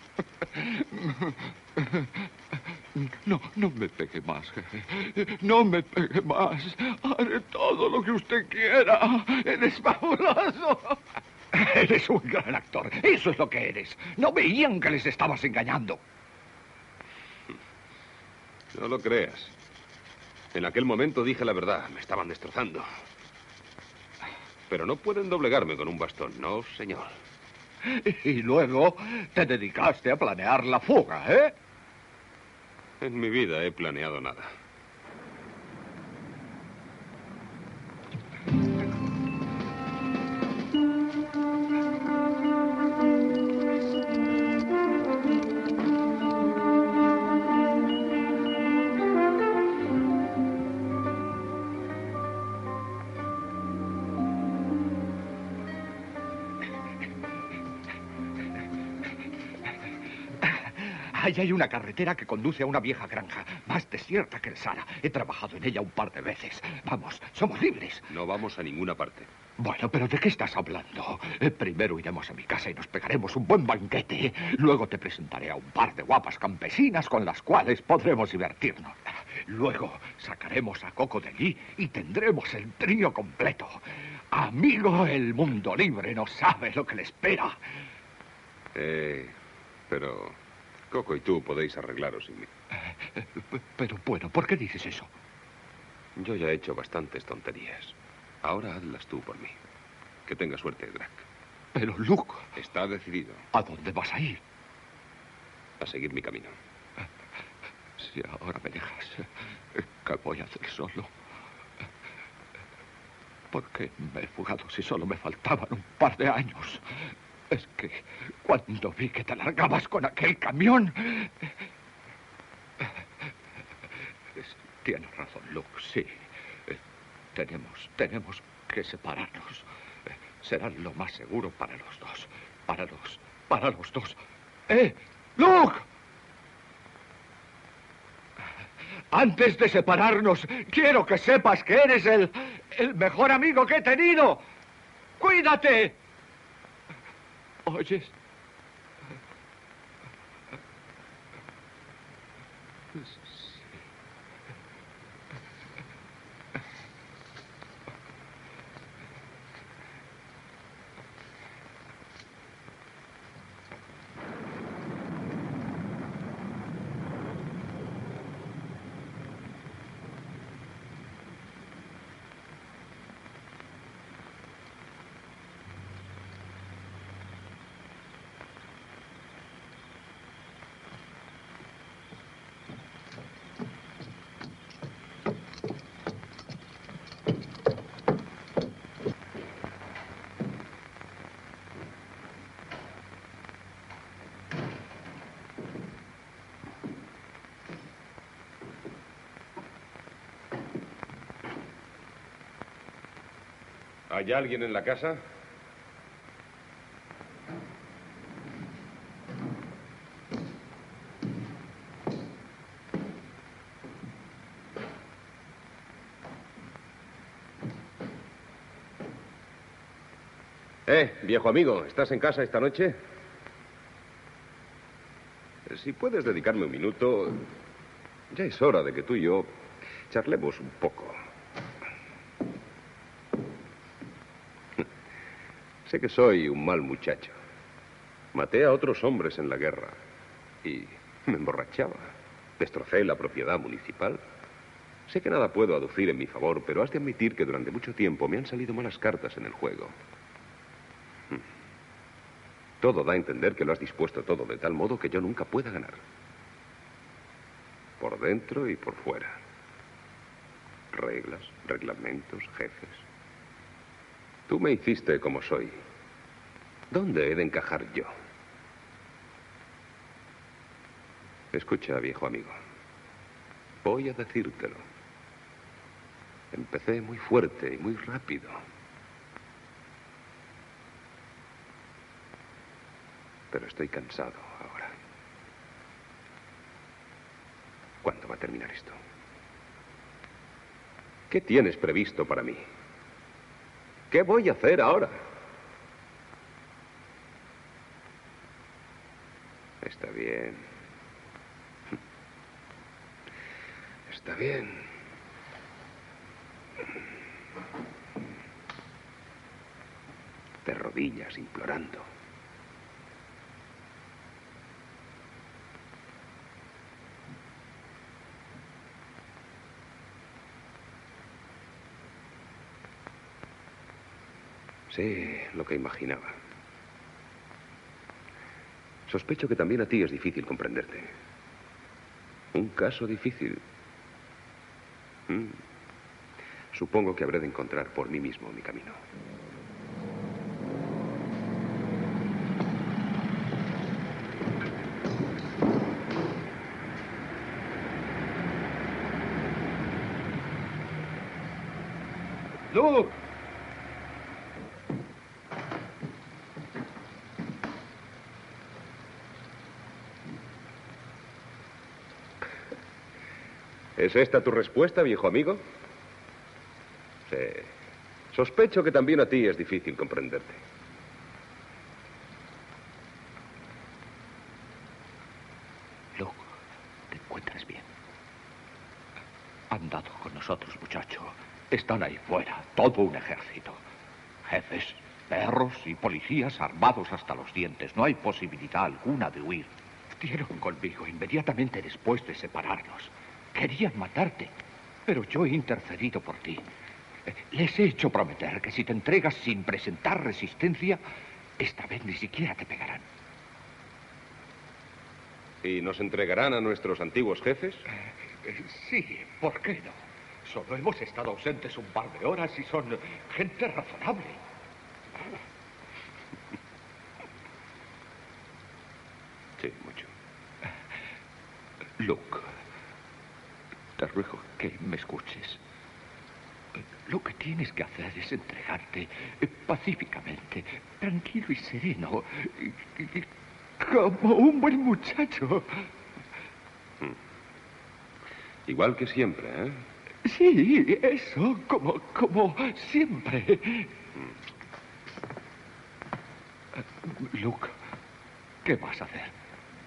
No, no me pegue más, jefe. No me pegue más. Haré todo lo que usted quiera. Eres fabuloso. Eres un gran actor. Eso es lo que eres. No veían que les estabas engañando. No lo creas. En aquel momento dije la verdad. Me estaban destrozando. Pero no pueden doblegarme con un bastón, no, señor. Y luego te dedicaste a planear la fuga, ¿eh? En mi vida he planeado nada. Ahí hay una carretera que conduce a una vieja granja, más desierta que el Sahara. He trabajado en ella un par de veces. Vamos, somos libres. No vamos a ninguna parte. Bueno, pero ¿de qué estás hablando? Eh, Primero iremos a mi casa y nos pegaremos un buen banquete. Luego te presentaré a un par de guapas campesinas con las cuales podremos divertirnos. Luego sacaremos a Coco de allí y tendremos el trío completo. Amigo, el mundo libre no sabe lo que le espera. Eh, pero... Coco y tú podéis arreglaros sin mí. Pero bueno, ¿por qué dices eso? Yo ya he hecho bastantes tonterías. Ahora hazlas tú por mí. Que tenga suerte, Drac. Pero, Luke... Está decidido. ¿A dónde vas a ir? A seguir mi camino. Si ahora me dejas, ¿qué voy a hacer solo? ¿Por qué me he fugado si solo me faltaban un par de años? Es que cuando vi que te largabas con aquel camión... Tienes razón, Luke, sí. Eh, tenemos, tenemos que separarnos. Eh, será lo más seguro para los dos. Para los, para los dos. ¡Eh! ¡Luke! Antes de separarnos, quiero que sepas que eres el, el mejor amigo que he tenido. ¡Cuídate! ¿Oyes? ¿Hay alguien en la casa? Eh, viejo amigo, ¿estás en casa esta noche? Si puedes dedicarme un minuto, ya es hora de que tú y yo charlemos un poco. Sé que soy un mal muchacho. Maté a otros hombres en la guerra y me emborrachaba. Destrocé la propiedad municipal. Sé que nada puedo aducir en mi favor, pero has de admitir que durante mucho tiempo me han salido malas cartas en el juego. Todo da a entender que lo has dispuesto todo de tal modo que yo nunca pueda ganar. Por dentro y por fuera. Reglas, reglamentos, jefes. Tú me hiciste como soy. ¿Dónde he de encajar yo? Escucha, viejo amigo. Voy a decírtelo. Empecé muy fuerte y muy rápido. Pero estoy cansado ahora. ¿Cuándo va a terminar esto? ¿Qué tienes previsto para mí? ¿Qué voy a hacer ahora? Está bien. Está bien. De rodillas, implorando. Sé lo que imaginaba. Sospecho que también a ti es difícil comprenderte. Un caso difícil. Mm. Supongo que habré de encontrar por mí mismo mi camino. ¡Luke! ¿Es esta tu respuesta, viejo amigo? Sí. Sospecho que también a ti es difícil comprenderte. Luke, ¿te encuentras bien? Han dado con nosotros, muchacho. Están ahí fuera, todo un ejército. Jefes, perros y policías armados hasta los dientes. No hay posibilidad alguna de huir. Dieron conmigo inmediatamente después de separarnos. Querían matarte, pero yo he intercedido por ti. Les he hecho prometer que si te entregas sin presentar resistencia, esta vez ni siquiera te pegarán. ¿Y nos entregarán a nuestros antiguos jefes? Eh, sí, ¿por qué no? Solo hemos estado ausentes un par de horas y son gente razonable. Sí, mucho. Luke, te ruego que me escuches. Lo que tienes que hacer es entregarte pacíficamente, tranquilo y sereno, como un buen muchacho. Igual que siempre, ¿eh? Sí, eso, como, como siempre. Luke, ¿qué vas a hacer?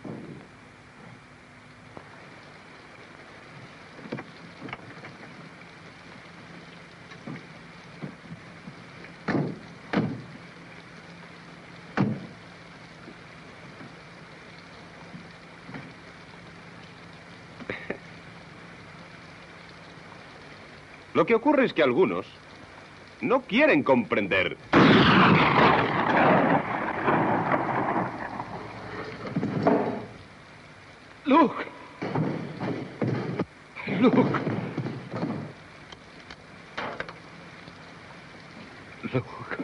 Lo que ocurre es que algunos no quieren comprender. Luke. Luke. Luke.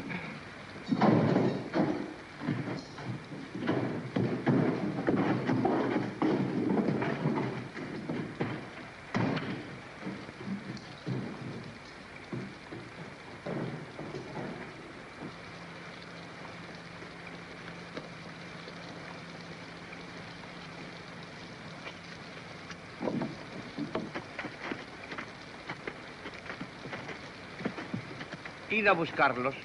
Id a buscarlos.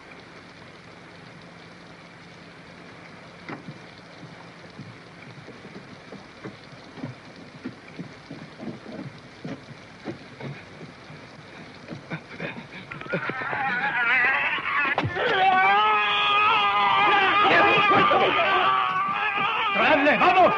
¡Traedle, vamos!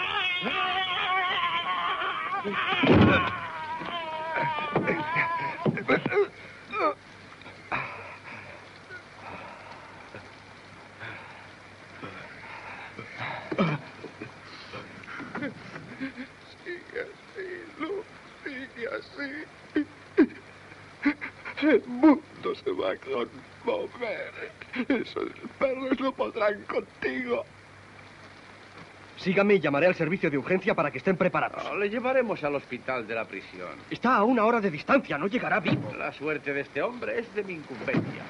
Sigue así, Luke, sigue así. El mundo se va a conmover. Esos perros no podrán contigo. Sígame y llamaré al servicio de urgencia para que estén preparados. No, le llevaremos al hospital de la prisión. Está a una hora de distancia, no llegará vivo. La suerte de este hombre es de mi incumbencia.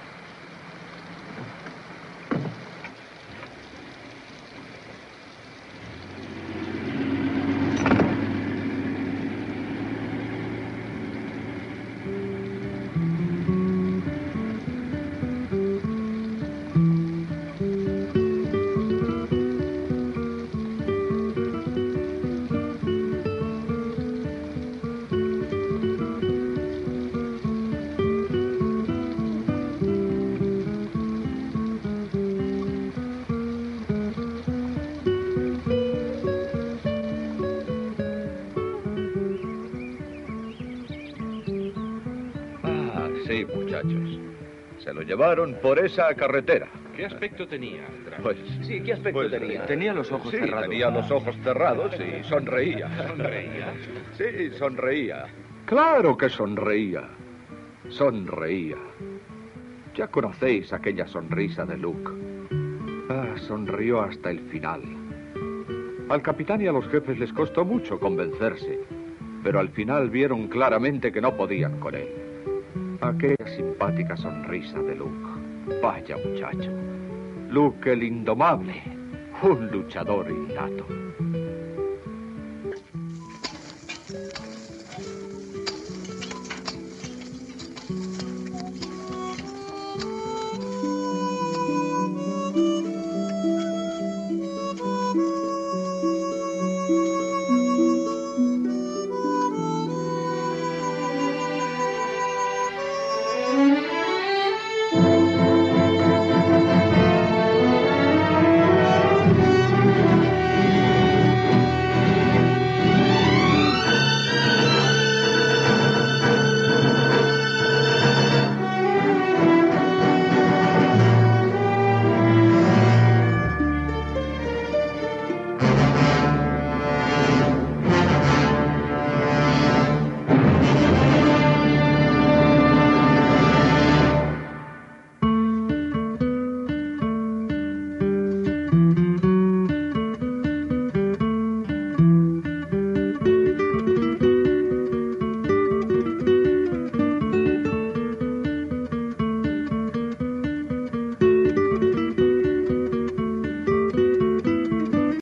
Sí, muchachos. Se lo llevaron por esa carretera. ¿Qué aspecto tenía? Pues, Sí, ¿qué aspecto pues, tenía? Tenía los ojos sí, cerrados. tenía los ojos cerrados y sonreía. ¿Sonreía? Sí, sonreía. Claro que sonreía. Sonreía. Ya conocéis aquella sonrisa de Luke. Ah, sonrió hasta el final. Al capitán y a los jefes les costó mucho convencerse, pero al final vieron claramente que no podían con él. Aquella simpática sonrisa de Luke. Vaya muchacho. Luke el indomable. Un luchador innato.